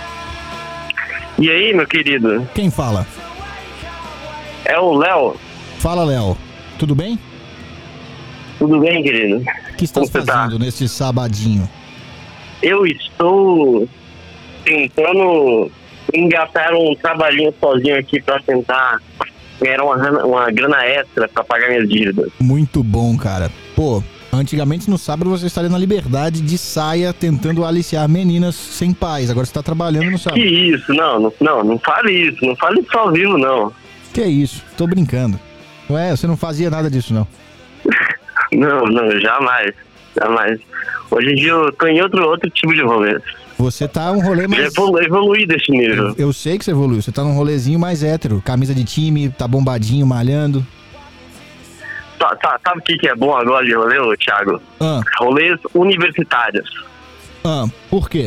E aí, meu querido? Quem fala? É o Léo. Fala, Léo. Tudo bem? Tudo bem, querido? O que estás Como você tá? fazendo nesse sabadinho? Eu estou tentando engatar um trabalhinho sozinho aqui pra tentar ganhar uma, grana- uma grana extra pra pagar minhas dívidas. Muito bom, cara. Pô, antigamente no sábado você estaria na liberdade de saia tentando aliciar meninas sem pais. Agora você tá trabalhando no Que sábado. isso? Não, não, não, não fale isso. Não fale isso ao vivo, não. Que é isso? Tô brincando. Ué, você não fazia nada disso, não. Não, não, jamais. Jamais. Hoje em dia eu tô em outro, outro tipo de rolê. Você tá um rolê Já mais... evolu evoluí desse nível. Eu sei que você evoluiu. Você tá num rolezinho mais hétero. Camisa de time, tá bombadinho, malhando. Tá, tá, sabe o que, que é bom agora de rolê, ô, Thiago? Ah, Rolês universitários. ah, por quê?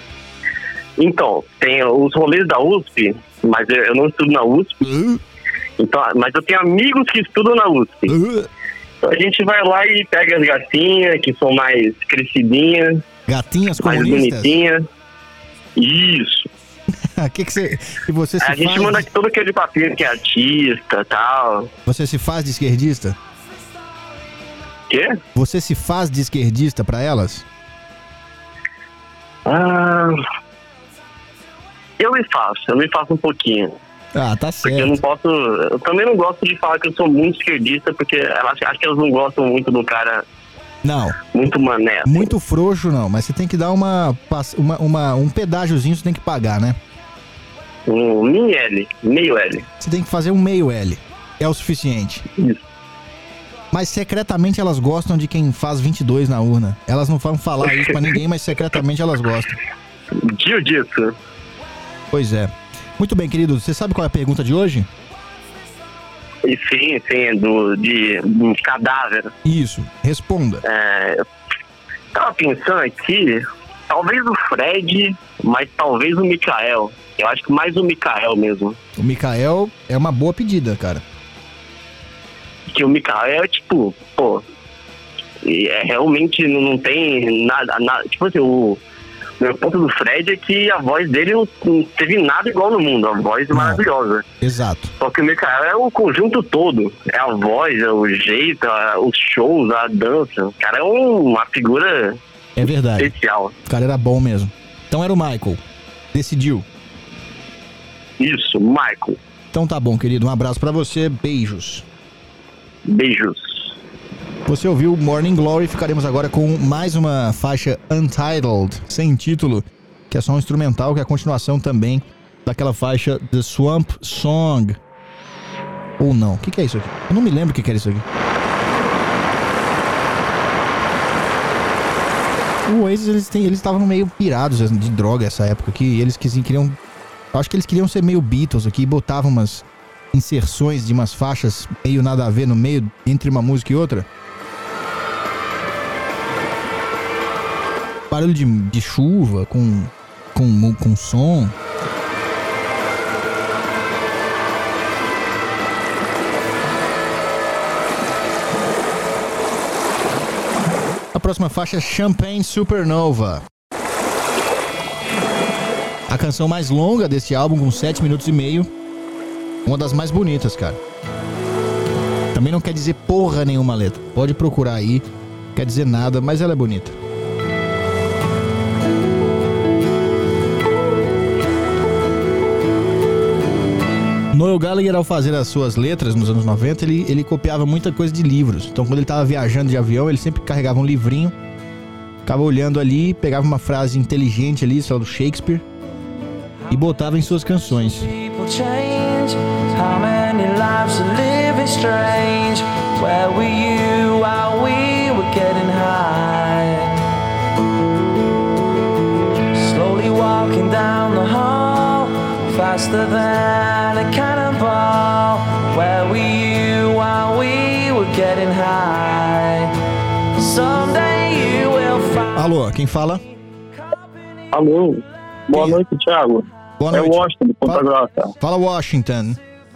Então, tem os rolês da U S P, mas eu, eu não estudo na U S P. Uh, Então, mas eu tenho amigos que estudam na U S P. Uh, Então a gente vai lá e pega as gatinhas, que são mais crescidinhas, gatinhas mais comunistas? bonitinhas. Isso. que que você, e você se A gente faz, manda todo aquele papinho que é artista e tal. Você se faz de esquerdista? Quê? Você se faz de esquerdista pra elas? Ah, eu me faço, eu me faço um pouquinho. Ah, tá Porque eu não certo. posso. Eu também não gosto de falar que eu sou muito esquerdista, porque elas, acho que elas não gostam muito do cara Não, muito mané. assim. muito frouxo não, mas você tem que dar uma, pass- uma, uma- um pedágiozinho, você tem que pagar, né? Um mini L, meio L. Você tem que fazer um meio L, é o suficiente. Isso. Mas secretamente elas gostam de quem faz vinte e dois na urna. Elas não vão falar isso pra ninguém, mas secretamente elas gostam. Jiu-jitsu. Pois é. Muito bem, querido, você sabe qual é a pergunta de hoje? E sim, sim, do, de, do cadáver. Isso, responda. É, eu tava pensando aqui, talvez o Fred, mas talvez o Mikael. Eu acho que mais o Mikael mesmo. O Mikael é uma boa pedida, cara. Que o Mikael é tipo, pô, e é, realmente não, não tem nada, nada. Tipo assim, o meu ponto do Fred é que a voz dele não, não teve nada igual no mundo. A voz é Não. maravilhosa. Exato. Só que o Mikael é o conjunto todo. É a voz, é o jeito, é os shows, a dança. O cara é um- uma figura É verdade. especial. O cara era bom mesmo. Então era o Michael. Decidiu. Isso, Michael. Então tá bom, querido. Um abraço pra você. Beijos. Beijos. Você ouviu Morning Glory. Ficaremos agora com mais uma faixa Untitled, sem título, que é só um instrumental, que é a continuação também daquela faixa The Swamp Song. Ou não. O que, que é isso aqui? Eu não me lembro o que, que era isso aqui. O Oasis, eles têm- eles estavam meio pirados de droga essa época aqui. E eles quis- queriam... Eu acho que eles queriam ser meio Beatles aqui. E botavam umas inserções de umas faixas meio nada a ver no meio, entre uma música e outra. Barulho de, de chuva, com, com, com som. A próxima faixa é Champagne Supernova. A canção mais longa desse álbum, com sete minutos e meio. Uma das mais bonitas, cara. Também não quer dizer porra nenhuma letra. Pode procurar aí. Não quer dizer nada, mas ela é bonita. Noel Gallagher, ao fazer as suas letras nos anos noventa, ele, ele copiava muita coisa de livros. Então, quando ele tava viajando de avião, ele sempre carregava um livrinho, ficava olhando ali, pegava uma frase inteligente ali, só do Shakespeare, e botava em suas canções. People change. How many lives are living strange? Where were you while we were getting high? Slowly walking down the hall, faster than a cannonball. Where were you while we were getting high? Someday you will find. Alô, quem fala? Alô, boa Quem? noite, Thiago. Boa É noite. o Washington, de Ponta Fala. Grossa. Fala, Washington.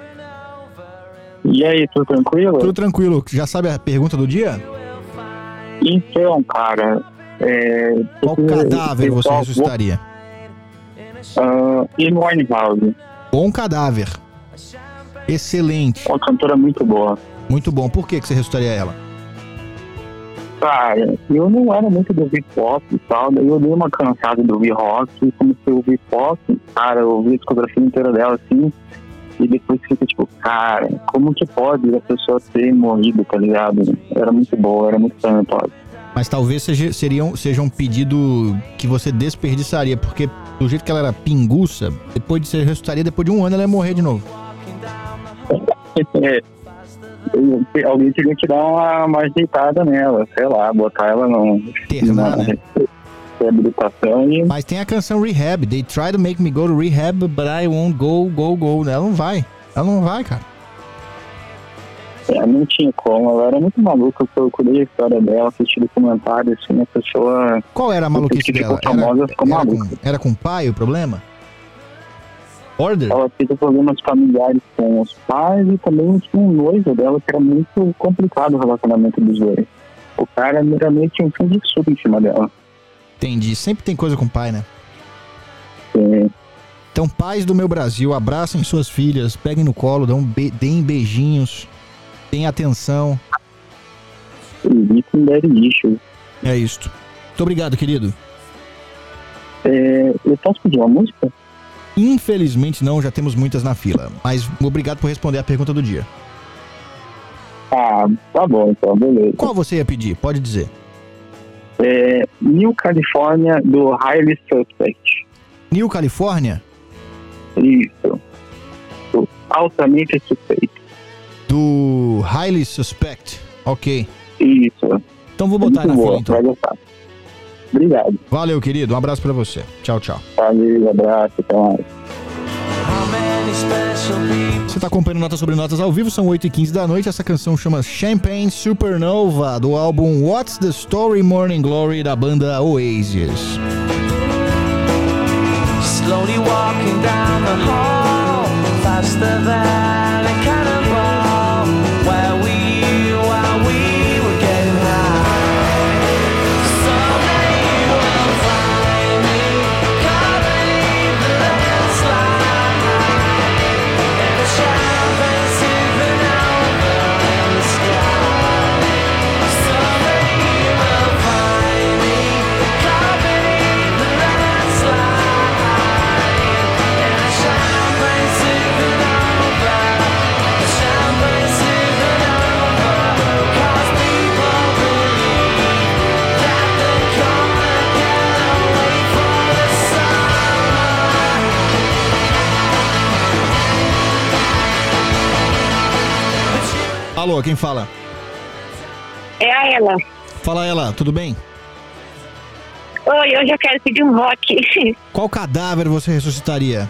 E aí, tudo tranquilo? Tudo tranquilo? Já sabe a pergunta do dia? Então, cara, é... Qual cadáver você ressuscitaria? Uh, Amy Winehouse, Bom cadáver. Excelente. uma cantora muito boa. Muito bom. Por que que você ressuscitaria ela? Cara, eu não era muito do ouvir pop e tal, daí eu dei uma cansada do ouvir rock e comecei a ouvir pop, cara, eu ouvi a discografia inteira dela assim, e depois fica tipo, cara, como que pode a pessoa ter morrido, tá ligado? Era muito boa, era muito talentosa. Mas talvez seja, seria um, seja um pedido que você desperdiçaria, porque do jeito que ela era pinguça, depois de ser ressuscitaria, depois de um ano ela ia morrer de novo. É, eu- alguém teria que dar uma, uma ajeitada nela, sei lá, botar ela num, Internar, numa né? reabilitação e Mas tem a canção Rehab. They try to make me go to rehab, but I won't go, go, go. Ela não vai. Ela não vai, cara. é, não tinha como, ela era muito maluca, eu procurei a história dela, assisti documentário, assim, a pessoa... Qual era a maluquice Depois que dela? ficou famosa, ficou era, maluca. com, era com o pai o problema? Order? Ela teve problemas familiares com os pais e também tinha um noivo dela que era muito complicado o relacionamento dos dois. O cara meramente tinha um fim de suco em cima dela. Entendi. Sempre tem coisa com o pai, né? Sim. Então, pais do meu Brasil, abracem suas filhas, peguem no colo, dão be- deem beijinhos, deem atenção. Evitem daddy issues. É isto. Muito obrigado, querido. É, eu posso pedir uma música? Infelizmente não, já temos muitas na fila. Mas obrigado por responder a pergunta do dia. Ah, tá bom então, beleza. Qual você ia pedir? Pode dizer. É, New California, do Highly Suspect. New California? Isso. Do Altamente Suspeito. Do Highly Suspect. Ok. Isso. Então vou botar é na boa, fila, então. vai gostar. Obrigado. Valeu, querido. Um abraço pra você. Tchau, tchau. Valeu, abraço, até mais. Você tá acompanhando Notas sobre Notas ao vivo, são oito e quinze da noite. Essa canção chama Champagne Supernova, do álbum What's the Story Morning Glory, da banda Oasis. Slowly walking down the hall, faster than a cannonball. Where were you while we were getting high? Someday you will find me caught beneath the landslide, and the champagne supernova in the sky. Someday you will find me caught beneath the landslide, and the champagne supernova, the champagne supernova, 'cause people believe that they're gonna get away for the summer. Alô, quem fala? É a ela. Fala ela, tudo bem? Oi, hoje eu quero pedir um rock. Qual cadáver você ressuscitaria?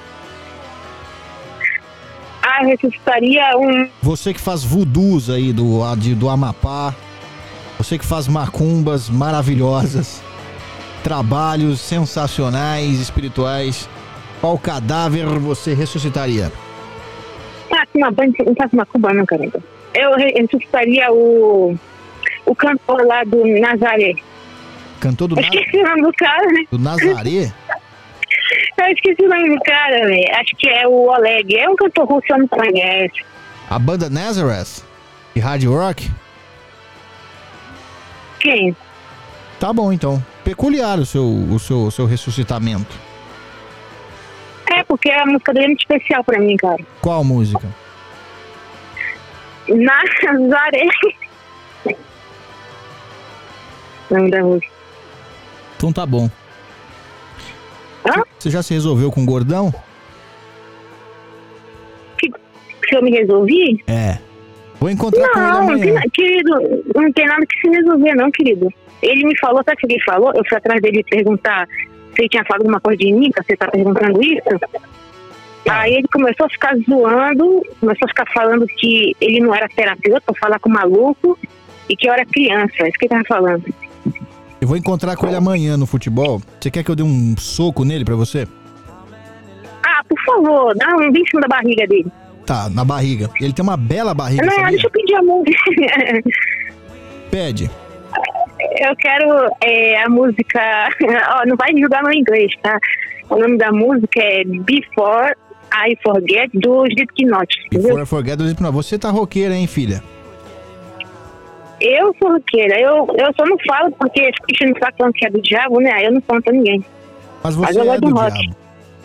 Ah, eu ressuscitaria um... Você que faz voodoos aí do, de, do Amapá, você que faz macumbas maravilhosas, trabalhos sensacionais, espirituais, qual cadáver você ressuscitaria? Ah, uma banda, não faço uma cuba não, caramba. Eu re- ressuscitaria o... o cantor lá do Nazaré. Cantor do, Eu Na- esqueci o nome do cara, né? do Nazaré? Eu esqueci o nome do cara, velho. Acho que é o Oleg. É um cantor russo, eu não conheço. A banda Nazareth? De hard rock? Quem? Tá bom, então. Peculiar o seu, o seu, o seu ressuscitamento. É, porque a música dele é muito especial pra mim, cara. Qual música? Nazaré. Nome da música. Então tá bom. Hã? Você já se resolveu com o gordão? Que, se eu me resolvi? É. Vou encontrar com ele Não, não tem, amanhã. na- querido, não tem nada que se resolver, não, querido. Ele me falou, sabe o que ele falou? Eu fui atrás dele perguntar se ele tinha falado alguma coisa de mim, que você tá perguntando isso. Aí ele começou a ficar zoando, começou a ficar falando que ele não era terapeuta pra falar com maluco e que eu era criança. É isso que ele tava falando. Eu vou encontrar com ele amanhã no futebol. Você quer que eu dê um soco nele pra você? Ah, por favor, dá um bicho da barriga dele. Tá, na barriga. Ele tem uma bela barriga, Não, sabia? deixa eu pedir a música. Pede. Eu quero é, a música... Ó, não vai julgar no inglês, tá? O nome da música é Before I Forget, do Slipknot. Before I Forget, do Slipknot. Você tá roqueira, hein, filha? Eu sou roqueira. Eu, eu só não falo porque fica no saco falando que é do diabo, né? Aí eu não conto a ninguém. Mas Mas você eu é gosto do do rock. diabo.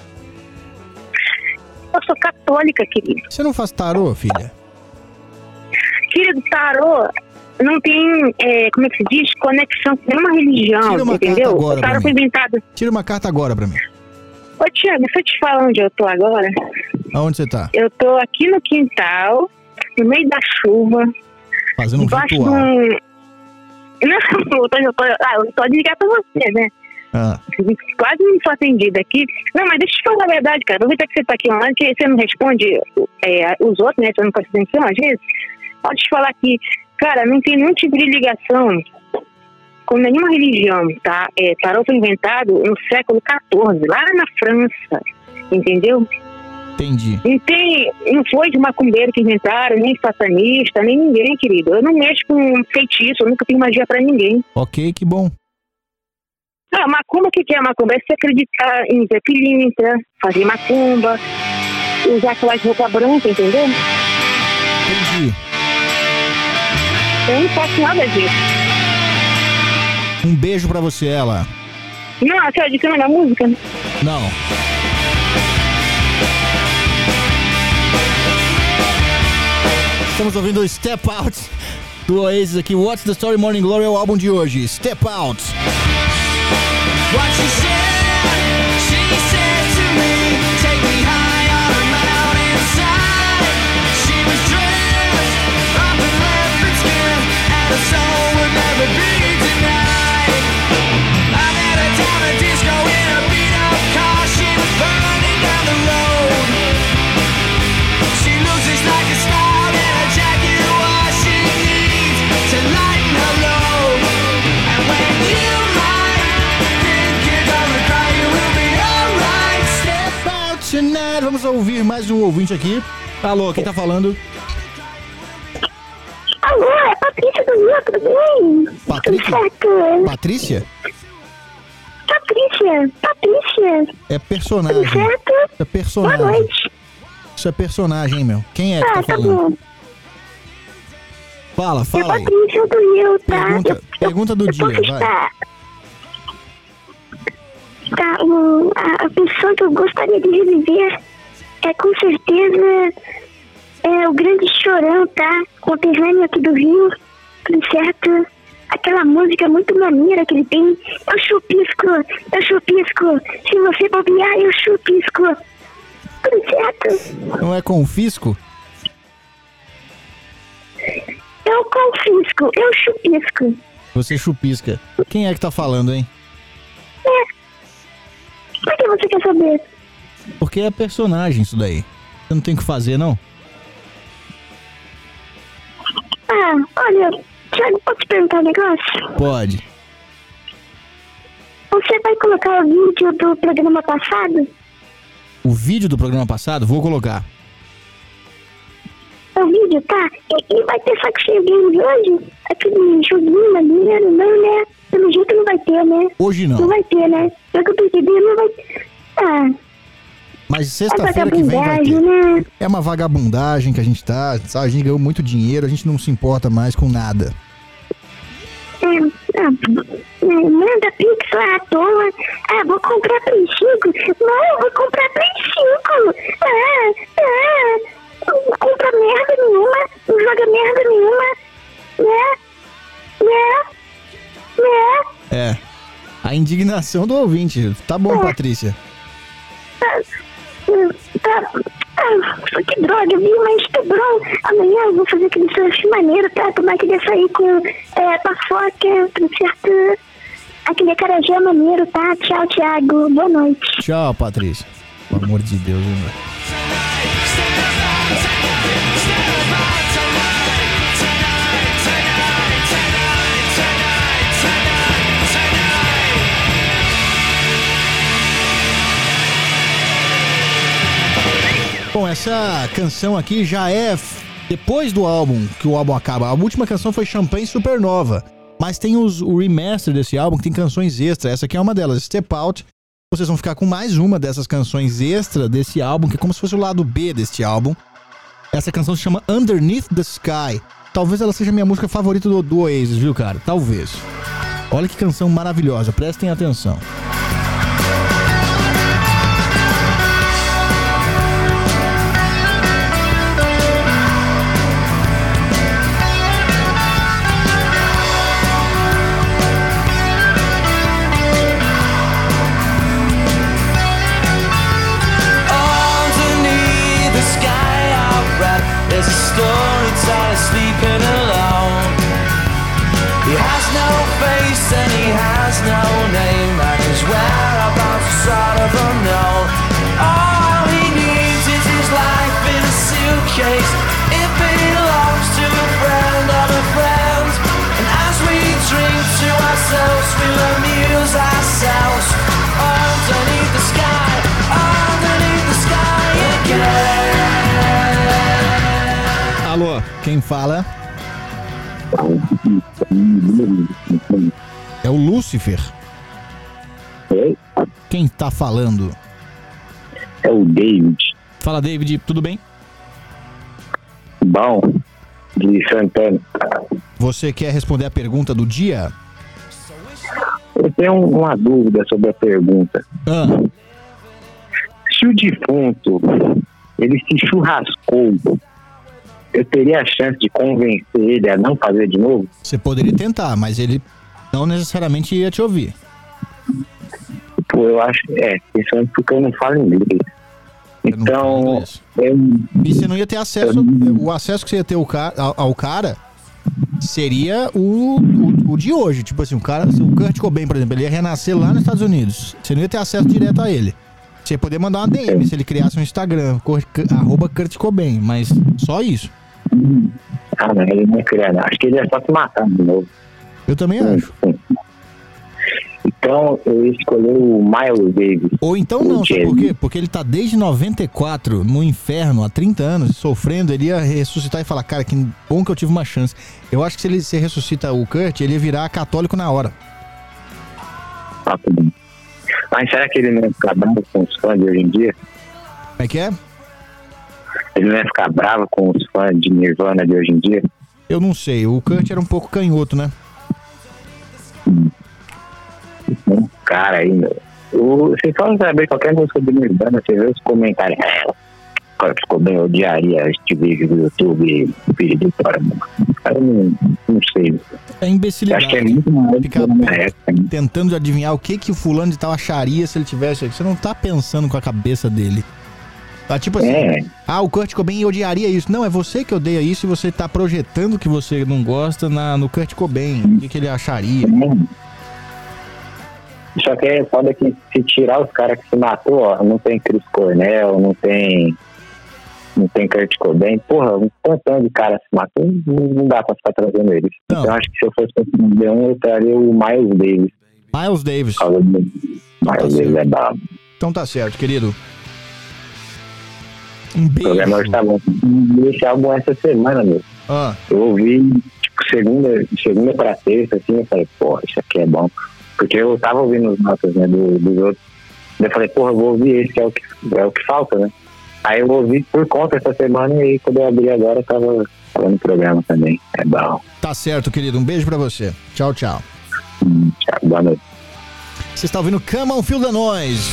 Eu sou católica, querido. Você não faz tarô, filha? Querido, tarô não tem, é, como é que se diz, conexão com nenhuma religião, Tira uma entendeu? carta agora O pra tarô mim. foi inventado. Tira uma carta agora pra mim. Ô, Tiago, deixa eu te falar onde eu tô agora. Aonde você tá? Eu tô aqui no quintal, no meio da chuva, Fazendo um debaixo de ritual. um... Não, eu tô, eu tô, ah, eu tô a ligar pra você, né? Ah, Quase não sou atendida aqui. Não, mas deixa eu te falar a verdade, cara. Aproveita que você tá aqui online, que você não responde é, os outros, né? Você não presta atenção às vezes. Pode te falar que, cara, não tem nenhum tipo de ligação com nenhuma religião, tá? É, tarô foi inventado no século quatorze, lá na França, entendeu? Entendi. Não tem, não foi de macumbeiro que inventaram, nem satanista, nem ninguém, querido. Eu não mexo com feitiço, eu nunca fiz magia pra ninguém. Ok, que bom. Ah, macumba, o que que é macumba? É você acreditar em Zé Pilintra, fazer macumba, usar aquelas roupas brancas, entendeu? Entendi. Eu não faço nada disso. Um beijo pra você, ela. Não, você adiciona na música? Não. Estamos ouvindo o Step Out do Oasis aqui. What's the Story Morning Glory é o álbum de hoje. Step Out. What she said, she said to me, take me high on a mountainside. She was dressed up in leopard skin, and her soul would never be denied. I met her down a disco in a beat-up car. She was burning down the road. She looks just like a star in a jacket. What she needs to lighten her load. And when you Tonight. Vamos ouvir mais um ouvinte aqui. Alô, quem tá falando? Alô, é Patrícia do Rio, tudo bem? Patrícia? Tudo certo? Patrícia? Patrícia, Patrícia. É personagem. Tudo certo? É personagem. Boa noite. Isso é personagem, meu. Quem é que Ah, tá tá falando? bom. Fala, É fala aí. Patrícia do Rio, tá? Pergunta, Eu- pergunta do eu dia, posso vai. estar- Tá, o, a, a pessoa que eu gostaria de reviver é com certeza é o grande Chorão, tá? Conterrâneo aqui do Rio, tudo certo? Aquela música muito maneira que ele tem. Eu chupisco, eu chupisco. Se você bobear, eu chupisco. Tudo certo? Não é confisco? Eu confisco, eu chupisco. Você chupisca. Quem é que tá falando, hein? É. Por que você quer saber? Porque é personagem isso daí. Você não tem o que fazer, não? Ah, olha, Thiago, posso te perguntar um negócio? Pode. Você vai colocar o vídeo do programa passado? O vídeo do programa passado, vou colocar. O vídeo, tá? E, e vai ter saco cheio games hoje? Aquele joguinho maneiro, não, né? Pelo jeito não vai ter, né? Hoje não. Não vai ter, né? Pelo que eu percebi, não vai ter. Ah, Mas é sexta-feira que vem vai vagabundagem, ter. né? É uma vagabundagem que a gente tá, sabe? A gente ganhou muito dinheiro, a gente não se importa mais com nada. É, ah, é, manda pix lá à toa. Ah, vou comprar Play cinco. Não, vou comprar Play cinco. Ah, ah. Não compra merda nenhuma. Não joga merda nenhuma. Né? Né? Né? É. A indignação do ouvinte. Tá bom, Patrícia. Ah, ah, ah, que droga, viu? Mas tá bom. Amanhã eu vou fazer aquele surf maneiro, tá? Tomar aquele açaí com é, paçoca, tudo certo? Aquele acarajé maneiro, tá? Tchau, Thiago. Boa noite. Tchau, Patrícia. Pelo amor de Deus, hein, velho. Bom, essa canção aqui já é f- depois do álbum, que o álbum acaba. A última canção foi Champagne Supernova. Mas tem os, o remaster desse álbum que tem canções extras. Essa aqui é uma delas, Step Out. Vocês vão ficar com mais uma dessas canções extra desse álbum, que é como se fosse o lado B deste álbum. Essa canção se chama Underneath the Sky. Talvez ela seja a minha música favorita do, do Oasis, viu, cara? Talvez. Olha que canção maravilhosa, prestem atenção. Underneath the sky I've read, there's a storyteller sleeping alone. He has no face and he has no name, and his Quem fala? É o Lúcifer. Oi? Quem tá falando? É o David. Fala, David, tudo bem? Bom, de Santana. Você quer responder a pergunta do dia? Eu tenho uma dúvida sobre a pergunta. Ah. Se o defunto, ele se churrascou, eu teria a chance de convencer ele a não fazer de novo? Você poderia tentar, mas ele não necessariamente ia te ouvir. Pô, eu acho, é, principalmente porque eu não falo inglês. Então, eu, e você não ia ter acesso, eu, o acesso que você ia ter ao, ao, ao cara seria o, o, o de hoje. Tipo assim, o cara, o Kurt Cobain, por exemplo, ele ia renascer lá nos Estados Unidos. Você não ia ter acesso direto a ele. Você ia poder mandar uma D M se ele criasse um Instagram, arroba Kurt Cobain, mas só isso. Ah, não, ele não ia criar, não. Acho que ele ia só se matar de novo. Eu também sim, acho. Sim. Então, eu escolhi o Miles Davis. Ou então não, sabe por quê? Porque ele tá desde noventa e quatro no inferno, há trinta anos, sofrendo. Ele ia ressuscitar e falar, cara, que bom que eu tive uma chance. Eu acho que se ele se ressuscita o Kurt, ele ia virar católico na hora. Ah, tudo bem. Mas será que ele não ia ficar bravo com os fãs de hoje em dia? Como é que é? Ele não ia ficar bravo com os fãs de Nirvana de hoje em dia? Eu não sei. O Kurt era um pouco canhoto, né? Hum. Um cara aí, meu. O, se for saber qualquer música do Nirvana, você vê os comentários. É, Kurt Cobain odiaria este vídeo do YouTube, filho de fora. Cara, não, não sei. É imbecilidade. Acho que é muito mais ficar época, né? Tentando adivinhar o que que o fulano de tal acharia se ele tivesse aqui. Você não tá pensando com a cabeça dele. Tá tipo assim, é. ah, o Kurt Cobain odiaria isso. Não, é você que odeia isso e você tá projetando que você não gosta na, no Kurt Cobain. O que que ele acharia? Hum. Só que é foda que se tirar os caras que se matou, ó, não tem Chris Cornell, não tem não tem Kurt Cobain, porra, um tantão de cara se matou, não dá pra ficar trazendo eles. Não. Então acho que se eu fosse conseguir um, eu traria o Miles Davis. Miles Davis. Então, Miles tá Davis certo. É brabo. Então tá certo, querido. Um beijo. O programa hoje tá bom. Esse álbum essa semana, meu. Ah. Eu ouvi, tipo, segunda, segunda pra terça, assim, eu falei, porra, isso aqui é bom. Porque eu tava ouvindo as notas, né, do, dos outros. Eu falei, porra, eu vou ouvir esse, que é o que, é o que falta, né? Aí eu ouvi por conta essa semana e aí, quando eu abri agora, eu tava, tava no programa também. É bom. Tá certo, querido. Um beijo pra você. Tchau, tchau. Hum, tchau, boa noite. Você está ouvindo Come On Feel the Noise.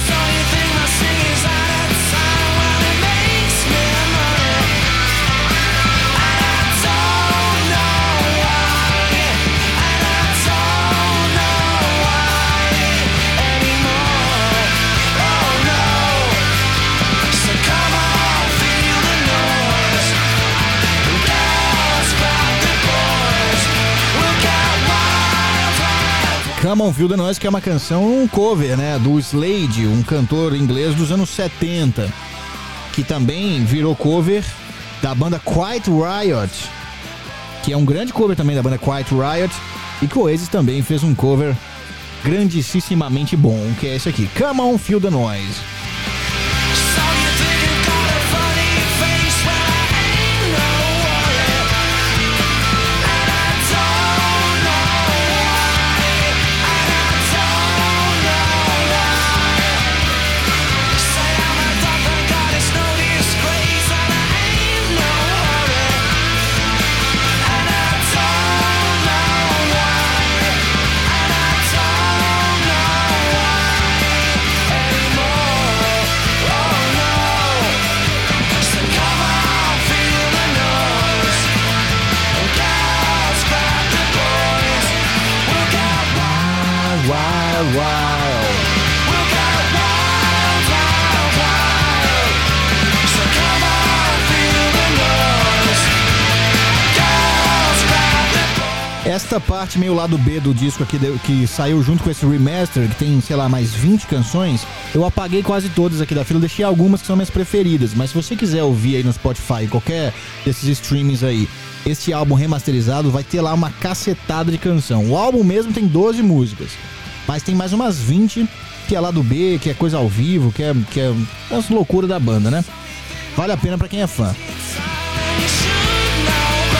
Come On Feel the Noise, que é uma canção, um cover, né, do Slade, um cantor inglês dos anos setenta, que também virou cover da banda Quiet Riot, que é um grande cover também da banda Quiet Riot, e que o Oasis também fez um cover grandissimamente bom, que é esse aqui, Come On Feel the Noise. Wild, wild. We'll get wild, wild, wild. So come on, feel the noise. Girls, grab the boy. Esta parte meio lado B do disco aqui, que saiu junto com esse remaster, que tem, sei lá, mais vinte canções, eu apaguei quase todas aqui da fila, deixei algumas que são minhas preferidas, mas se você quiser ouvir aí no Spotify, qualquer desses streamings aí, este álbum remasterizado vai ter lá uma cacetada de canção. O álbum mesmo tem doze músicas, mas tem mais umas vinte que é lado B, que é coisa ao vivo, que é, que é as loucuras da banda, né? Vale a pena pra quem é fã.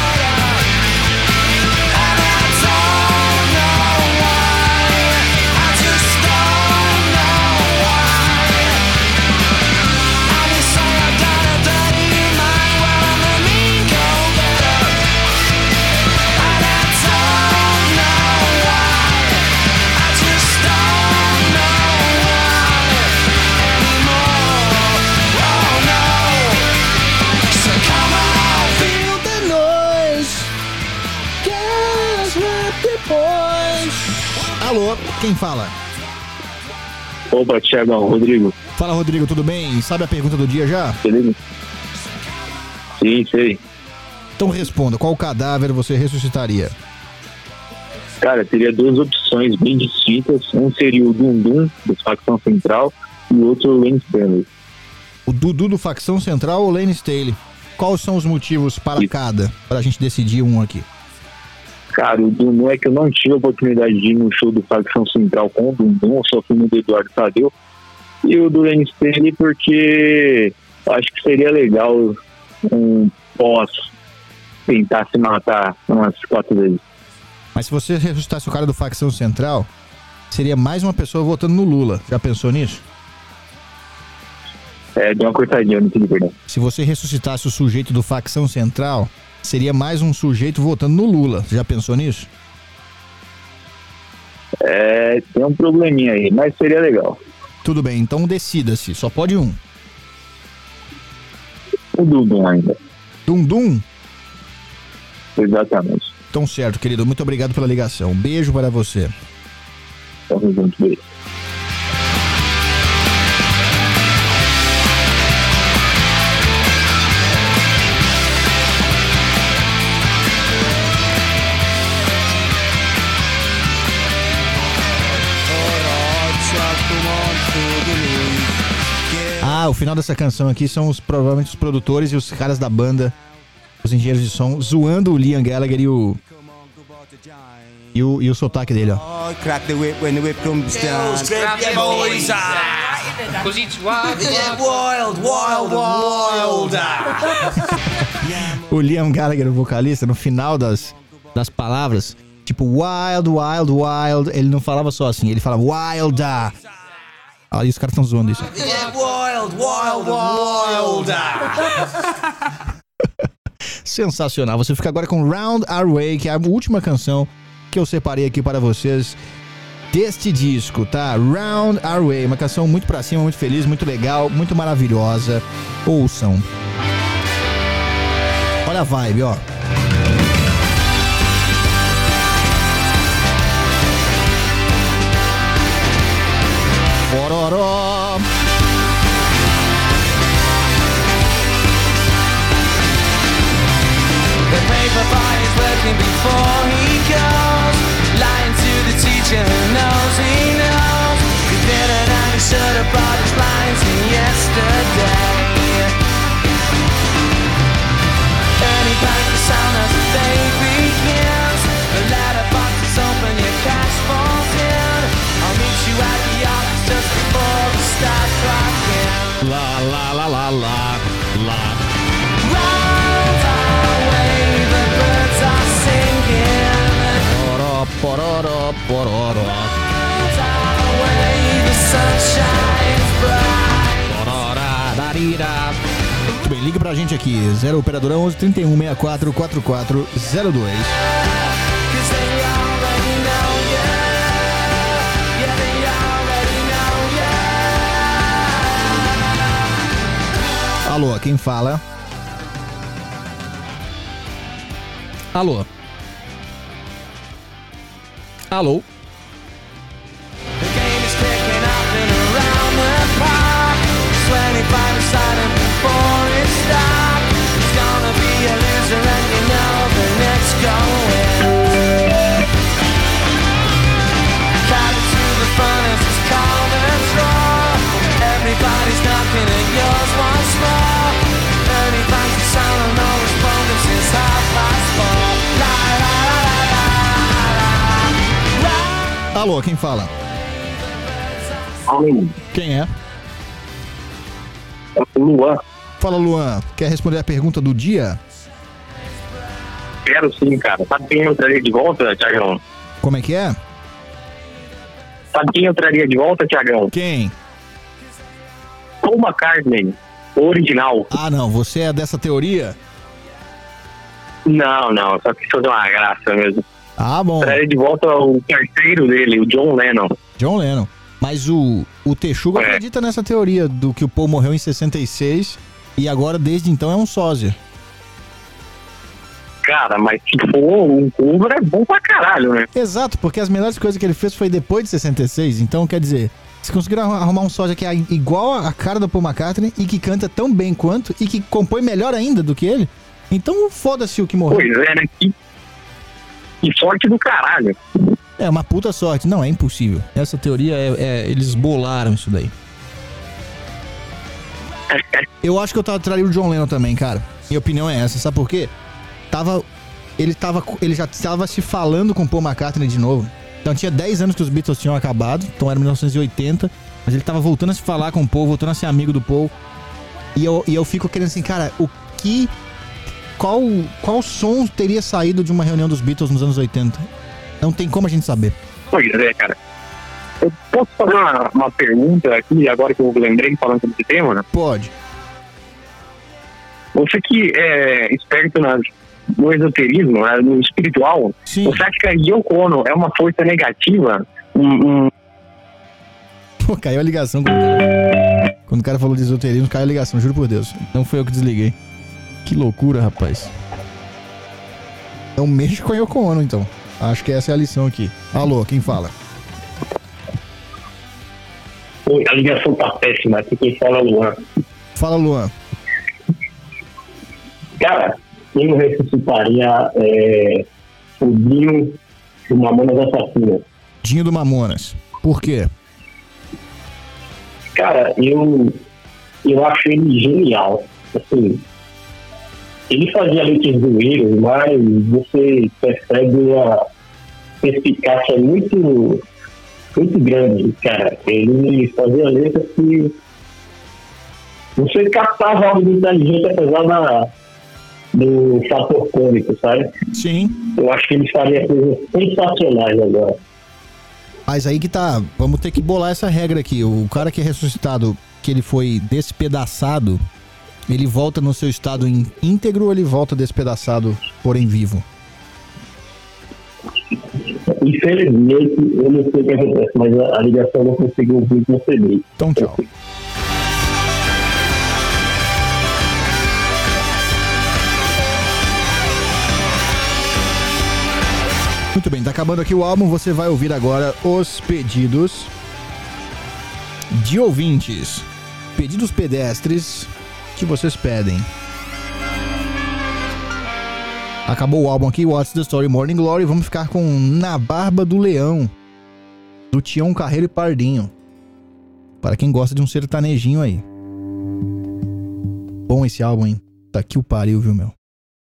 Alô, quem fala? Opa, Thiagão, Rodrigo. Fala, Rodrigo, tudo bem? Sabe a pergunta do dia já? Beleza? Sim, sei. Então responda, qual cadáver você ressuscitaria? Cara, teria duas opções bem distintas. Um seria o Dundum, do Facção Central, e o outro o Lane Staley. O Dudu do Facção Central ou Lane Staley? Quais são os motivos para Isso. cada? Pra gente decidir um aqui. Cara, o Dundum é que eu não tive a oportunidade de ir no show do Facção Central com o Dundum, eu só fui no do Eduardo Tadeu. E o do Lane Staley porque eu acho que seria legal um pós tentar se matar umas quatro vezes. Mas se você ressuscitasse o cara do Facção Central, seria mais uma pessoa votando no Lula. Já pensou nisso? É, deu uma cortadinha, não entendi, perdão. Se você ressuscitasse o sujeito do Facção Central, seria mais um sujeito votando no Lula. Já pensou nisso? É, tem um probleminha aí, mas seria legal. Tudo bem, então decida-se. Só pode um. O Dundum ainda. Dundum? Exatamente. Então certo, querido. Muito obrigado pela ligação. Um beijo para você. Tamo junto, beijo. Ah, o final dessa canção aqui são os, provavelmente os produtores e os caras da banda, os engenheiros de som, zoando o Liam Gallagher e o... E o, e o sotaque dele, ó. Crack the whip when the whip comes down. Grab your boys. Cause it's wild, wild, wild, wild. O Liam Gallagher, o vocalista, no final das, das palavras, tipo wild, wild, wild, ele não falava só assim, ele falava wild. Aí os caras estão zoando isso. Wild, wild, wild. Sensacional. Você fica agora com Round Our Way, que é a última canção que eu separei aqui para vocês deste disco, tá? Round Our Way, uma canção muito pra cima, muito feliz, muito legal, muito maravilhosa. Ouçam. Olha a vibe, ó. Pororó. The paper boy is working before he goes, lying to the teacher who knows he knows. He didn't and he should have brought his lines in yesterday. And he bangs the sound as the day begins. The letterbox is open, your cash falls in. I'll meet you at the office just before the start clocking. La la la la la la. Round our way, the birds are singing. Poró, pororó, pororó. Round our way, the sun shines bright. Pororá, darira. Muito bem, ligue pra gente aqui, zero operadora onze, trinta e um, sessenta e quatro, quarenta e quatro zero dois. Cause they already know, yeah. Yeah, they already know, yeah. Alô, quem fala? Alô? Alô? The game is kicking off and around the park. twenty-five aside and before it stops. It's gonna be a loser and you know the next going. Carry to the front as it's called a draw. Everybody's knocking at yours once more. Ernie finds the sound of no responding since half past four. La la la la la la. Alô, quem fala? Alô, Quem é? é o Luan. Fala, Luan. Quer responder a pergunta do dia? Quero sim, cara. Sabe quem eu traria de volta, Thiagão? Como é que é? Sabe quem eu traria de volta, Thiagão? Quem? Paul McCartney, o original. Ah, não. Você é dessa teoria? Não, não, só quis fazer uma graça mesmo. Ah, bom. Traria de volta o parceiro dele, o John Lennon. John Lennon. Mas o, o Texuga É. acredita nessa teoria do que o Paul morreu em sessenta e seis e agora, desde então, é um sósia. Cara, mas se for um cover é bom pra caralho, né? Exato, porque as melhores coisas que ele fez foi depois de sessenta e seis, então quer dizer, se conseguiram arrumar um sósia que é igual a cara do Paul McCartney e que canta tão bem quanto e que compõe melhor ainda do que ele, então foda-se o que morreu. Pois é, né? Que, que sorte do caralho. É uma puta sorte. Não, é impossível. Essa teoria, é, é eles bolaram isso daí. Eu acho que eu traria o John Lennon também, cara. Minha opinião é essa, sabe por quê? Tava, ele, tava, ele já estava se falando com o Paul McCartney de novo. Então tinha dez anos que os Beatles tinham acabado, então era mil novecentos e oitenta, mas ele tava voltando a se falar com o Paul, voltando a ser amigo do Paul. E eu, e eu fico querendo assim, cara, o que... Qual, qual som teria saído de uma reunião dos Beatles nos anos oitenta? Não tem como a gente saber. Pois é, cara. Eu posso fazer uma, uma pergunta aqui, agora que eu lembrei falando sobre esse tema, né? Pode. Você que é esperto nas, no esoterismo, né, no espiritual, Sim. Você acha que a Yoko Ono é uma força negativa? Um, um... Pô, caiu a ligação. Quando o, cara, quando o cara falou de esoterismo, caiu a ligação, juro por Deus. Não foi eu que desliguei. Que loucura, rapaz. Não mexe com a Yoko Ono, então. Acho que essa é a lição aqui. Alô, quem fala? Oi, a ligação tá péssima. Aqui quem fala é o Luan. Fala, Luan. Cara, eu ressuscitaria é, o Dinho do Mamonas Assassinas. Dinho do Mamonas. Por quê? Cara, eu, eu acho ele genial. Assim, ele fazia letras zoeiras, mas você percebe uma perspicácia muito, muito grande, cara. Ele fazia letras que você captava algo inteligente apesar da, do fator cômico, sabe? Sim. Eu acho que ele faria coisas sensacionais agora. Mas aí que tá, vamos ter que bolar essa regra aqui. O cara que é ressuscitado, que ele foi despedaçado, ele volta no seu estado íntegro ou ele volta despedaçado, porém vivo? Infelizmente, eu não sei o que acontece, mas a, a ligação não conseguiu ouvir com você bem. Então, tchau. Muito bem, tá acabando aqui o álbum, você vai ouvir agora os pedidos de ouvintes. Pedidos pedestres que vocês pedem. Acabou o álbum aqui, What's the Story Morning Glory. Vamos ficar com Na Barba do Leão, do Tião Carreiro e Pardinho. Para quem gosta de um sertanejinho aí. Bom esse álbum, hein? Tá aqui o pariu, viu, meu?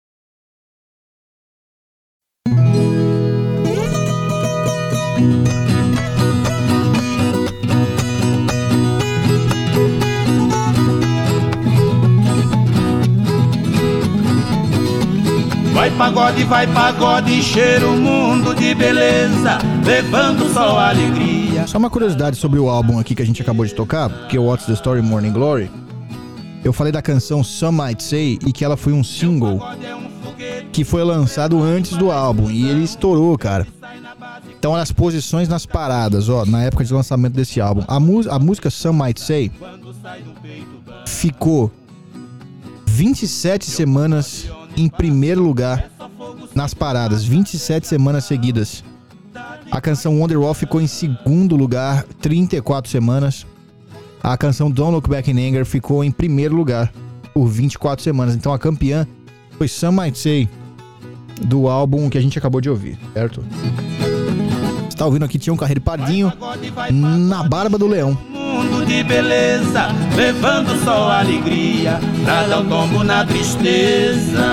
Vai pagode, vai pagode, encher o mundo de beleza, levando só alegria. Só uma curiosidade sobre o álbum aqui que a gente acabou de tocar, que é o What's the Story Morning Glory. Eu falei da canção Some Might Say e que ela foi um single que foi lançado antes do álbum e ele estourou, cara. Então as posições nas paradas, ó, na época de lançamento desse álbum. A, a música Some Might Say ficou vinte e sete semanas em primeiro lugar nas paradas, vinte e sete semanas seguidas. A canção Wonderwall ficou em segundo lugar, trinta e quatro semanas. A canção Don't Look Back in Anger ficou em primeiro lugar por vinte e quatro semanas. Então a campeã foi Some Might Say, do álbum que a gente acabou de ouvir, certo? Você tá ouvindo aqui Tião Carreiro e Pardinho, Na Barba do Leão. Mundo de beleza, levando só alegria, pra dar um tombo na tristeza.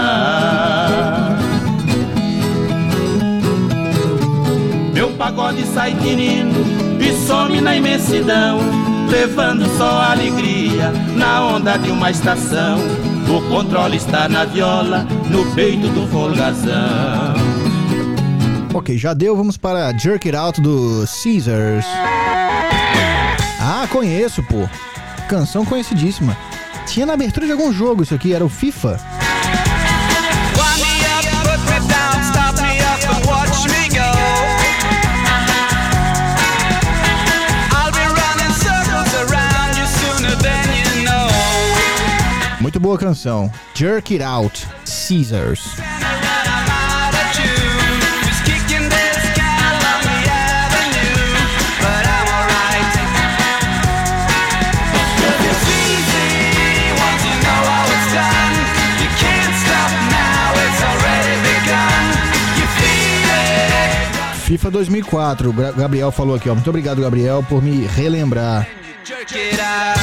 Meu pagode sai tinindo e some na imensidão, levando só alegria, na onda de uma estação. O controle está na viola, no peito do folgazão. Ok, já deu, vamos para Jerk It Out do Caesars. Ah, conheço, pô. Canção conhecidíssima. Tinha na abertura de algum jogo isso aqui, era o FIFA. Muito boa canção. Jerk It Out, Caesars. FIFA dois mil e quatro, o Gra- Gabriel falou aqui, ó. Muito obrigado, Gabriel, por me relembrar. Jerk it out.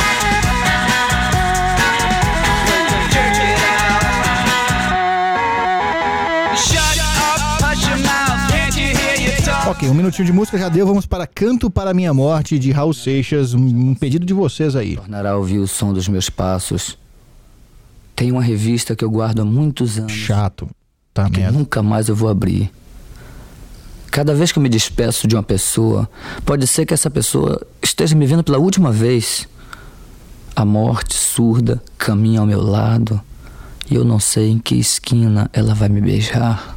Shut up, hush your mouth, can't you hear you talk? Ok, um minutinho de música já deu, vamos para Canto para Minha Morte, de Raul Seixas, um um pedido de vocês aí. Tornará a ouvir o som dos meus passos. Tem uma revista que eu guardo há muitos anos. Chato, tá que merda. nunca mais eu vou abrir. Cada vez que eu me despeço de uma pessoa, pode ser que essa pessoa esteja me vendo pela última vez. A morte surda caminha ao meu lado e eu não sei em que esquina ela vai me beijar.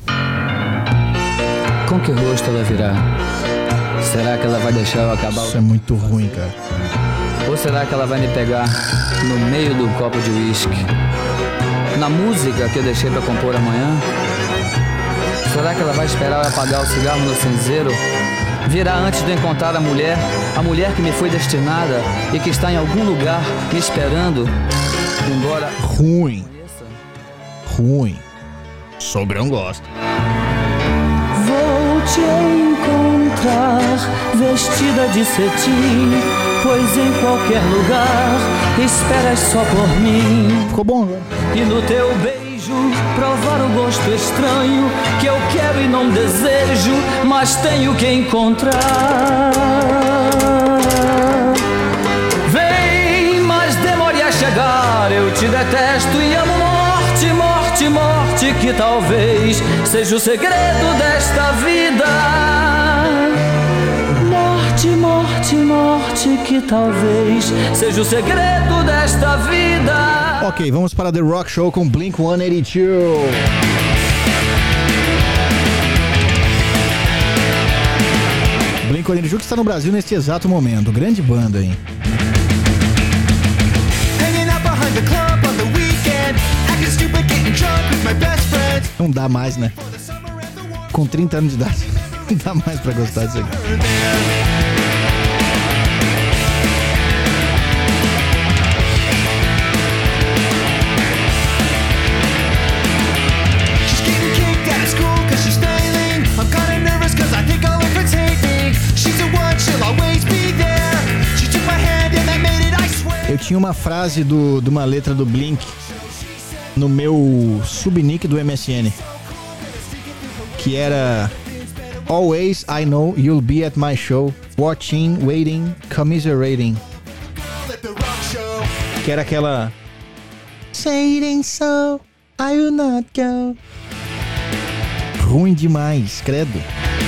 Com que rosto ela virá? Será que ela vai deixar eu acabar? Isso é muito ruim, cara. Ou será que ela vai me pegar no meio do copo de uísque? Na música que eu deixei pra compor amanhã? Será que ela vai esperar eu apagar o cigarro no cinzeiro? Virá antes de eu encontrar a mulher, a mulher que me foi destinada e que está em algum lugar me esperando, embora... Ruim. Ruim. Sogrão gosta. Vou te encontrar vestida de cetim, pois em qualquer lugar esperas só por mim. Ficou bom, né? E no teu beijo provar o gosto estranho que eu quero e não desejo, mas tenho que encontrar. Vem, mas demore a chegar, eu te detesto e amo morte, morte, morte, que talvez seja o segredo desta vida. Morte, morte, morte, que talvez seja o segredo desta vida. Ok, vamos para The Rock Show com Blink cento e oitenta e dois. Blink cento e oitenta e dois que está no Brasil neste exato momento. Grande banda, hein? Não dá mais, né? Com trinta anos de idade, não dá mais pra gostar disso aqui. Eu tinha uma frase do, de uma letra do Blink no meu subnick do M S N, que era Always I know you'll be at my show, watching, waiting, commiserating. Que era aquela Saying so, I will not go. Ruim demais, credo.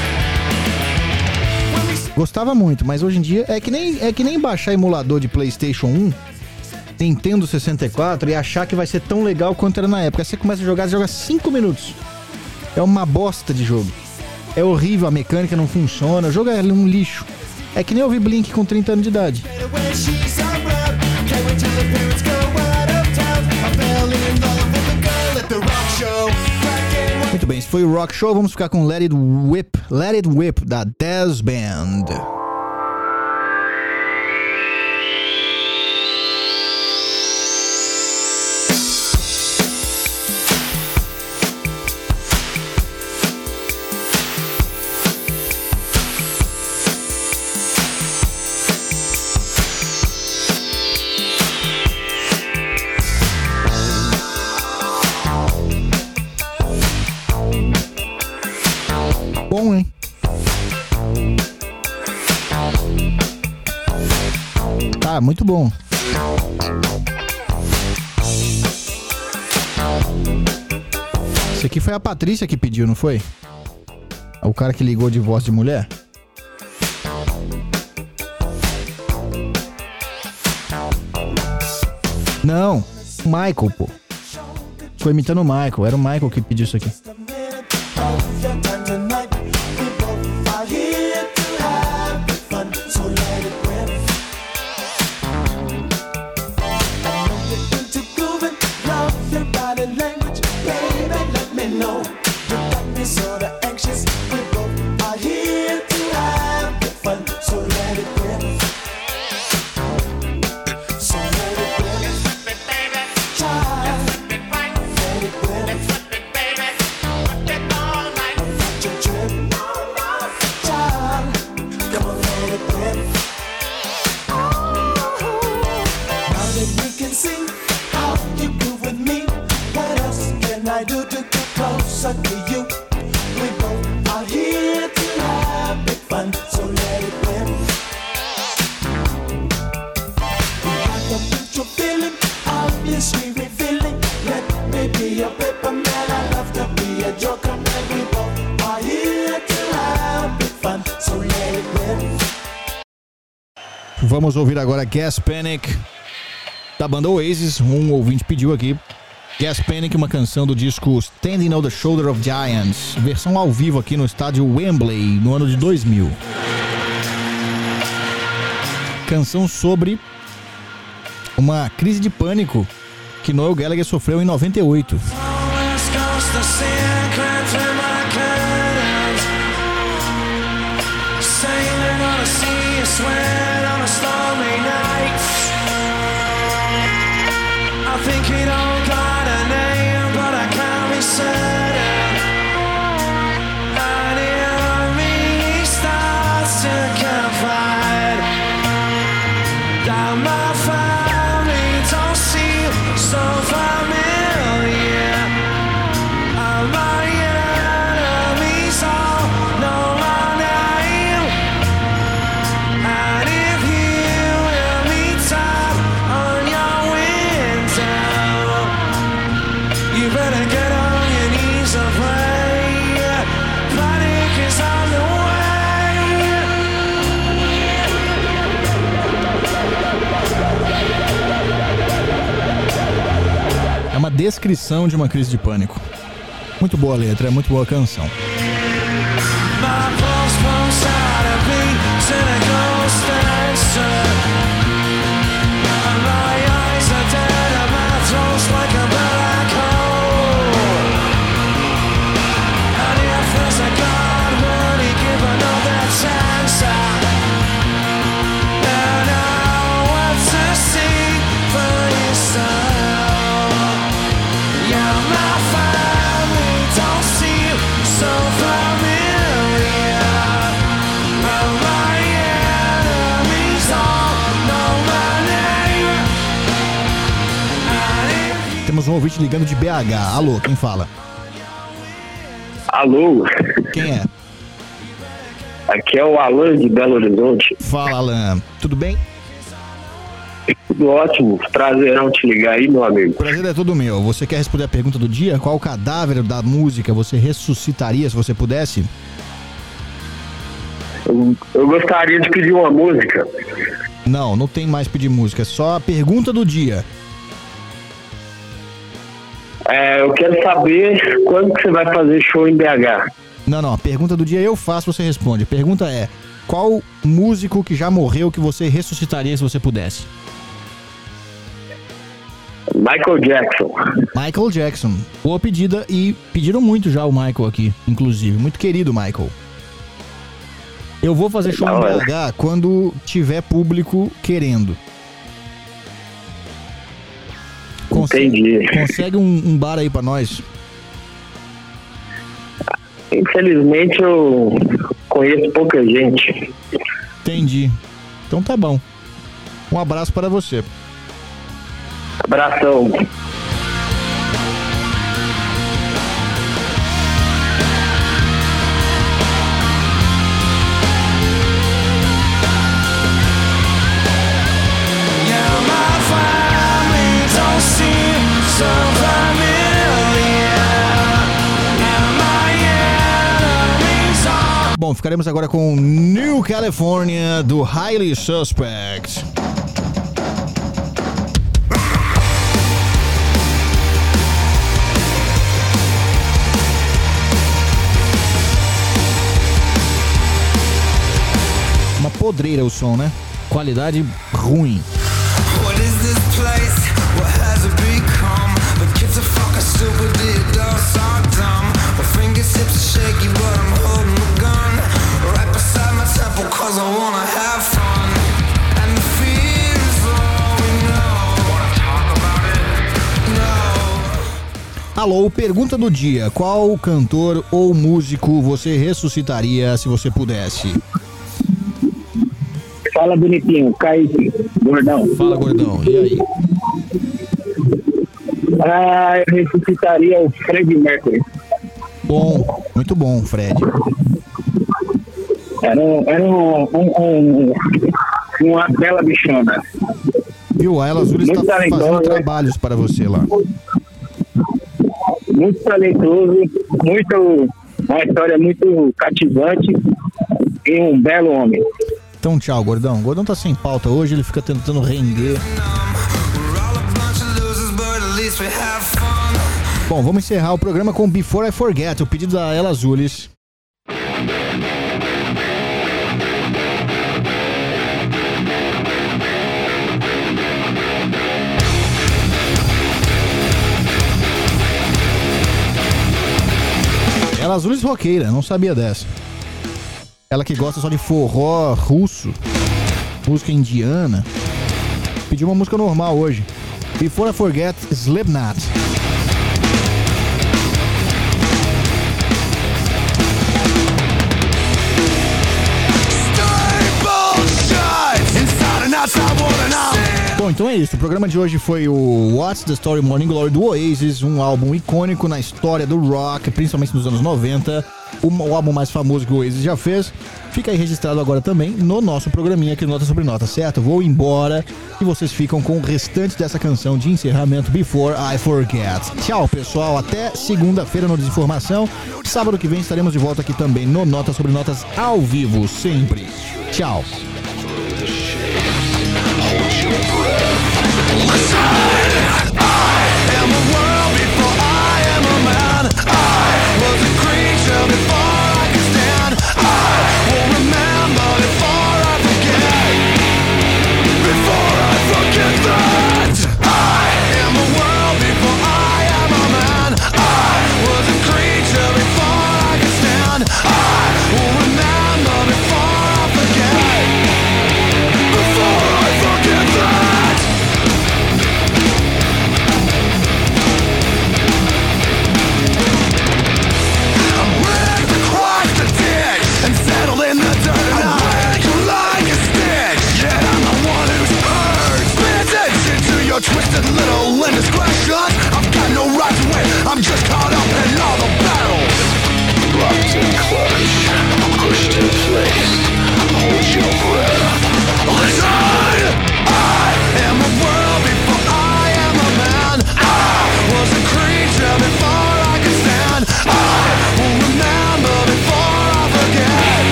Gostava muito, mas hoje em dia é que nem, é que nem baixar emulador de PlayStation um, Nintendo sessenta e quatro e achar que vai ser tão legal quanto era na época. Você começa a jogar, você joga cinco minutos. É uma bosta de jogo. É horrível, a mecânica não funciona, o jogo é um lixo. É que nem ouvir Blink com trinta anos de idade. Muito bem, esse foi o Rock Show. Vamos ficar com Let It Whip, Let It Whip, da Daz Band. Bom, hein? Tá, muito bom. Isso aqui foi a Patrícia que pediu, não foi? O cara que ligou de voz de mulher? Não, o Michael, pô. Ficou imitando o Michael, era o Michael que pediu isso aqui. this sweet feeling. Let me be a paper man. I love to be a joker man. We both are here to have big fun. So let it rip. Vamos ouvir agora Gas Panic da banda Oasis. Um ouvinte pediu aqui Gas Panic, uma canção do disco Standing on the Shoulder of Giants, versão ao vivo aqui no estádio Wembley no ano de dois mil. Canção sobre uma crise de pânico que Noel Gallagher sofreu em noventa e oito. É uma descrição de uma crise de pânico. Muito boa a letra, é muito boa a canção. Temos um ouvinte ligando de B H. Alô, quem fala? Alô? Quem é? Aqui é o Alan de Belo Horizonte. Fala, Alan. Tudo bem? Tudo ótimo. Prazerão te ligar aí, meu amigo. Prazer é todo meu. Você quer responder a pergunta do dia? Qual cadáver da música você ressuscitaria se você pudesse? Eu, eu gostaria de pedir uma música. Não, não tem mais pedir música. É só a pergunta do dia. É, eu quero saber quando que você vai fazer show em B H. Não, não, a pergunta do dia eu faço, você responde. A pergunta é, qual músico que já morreu que você ressuscitaria se você pudesse? Michael Jackson. Michael Jackson. Boa pedida, e pediram muito já o Michael aqui, inclusive. Muito querido, Michael. Eu vou fazer show em B H quando tiver público querendo. Consegue, Entendi. Consegue um, um bar aí pra nós? Infelizmente eu conheço pouca gente. Entendi. Então tá bom. Um abraço para você. Abração. Bom, ficaremos agora com New California do Highly Suspect. Uma podreira o som, né? Qualidade ruim. What is this place? What has it become? The kids are fucking stupid, the adults are dumb. My fingertips are shaky, but I'm holding the gun right beside my temple, cause I wanna have fun. And the fear is all we know. Wanna talk about it? No. Alô, pergunta do dia. Qual cantor ou músico você ressuscitaria se você pudesse? Fala, bonitinho, Kaique, gordão. Fala, gordão, e aí? Ah, eu ressuscitaria o Fred Mercury. Bom, muito bom, Fred. Era, um, era um, um, um, uma bela bichona. Viu? A Ela Azul está Muito talentoso, fazendo né? trabalhos para você lá. Muito talentoso, muito, uma história muito cativante e um belo homem. Então tchau, Gordão. O Gordão tá sem pauta hoje, ele fica tentando render. Bom, vamos encerrar o programa com Before I Forget, o pedido da Ela Azulis. Ela Azulis roqueira, não sabia dessa. Ela que gosta só de forró russo, música indiana, pediu uma música normal hoje. Before I Forget, Slipknot. Bom, então é isso. O programa de hoje foi o What's the Story Morning Glory do Oasis, um álbum icônico na história do rock, principalmente nos anos noventa. O, o álbum mais famoso que o Oasis já fez. Fica aí registrado agora também no nosso programinha aqui no Nota Sobre Nota, certo? Vou embora e vocês ficam com o restante dessa canção de encerramento, Before I Forget. Tchau, pessoal. Até segunda-feira no Desinformação. Sábado que vem estaremos de volta aqui também no Nota Sobre Notas ao vivo, sempre. Tchau.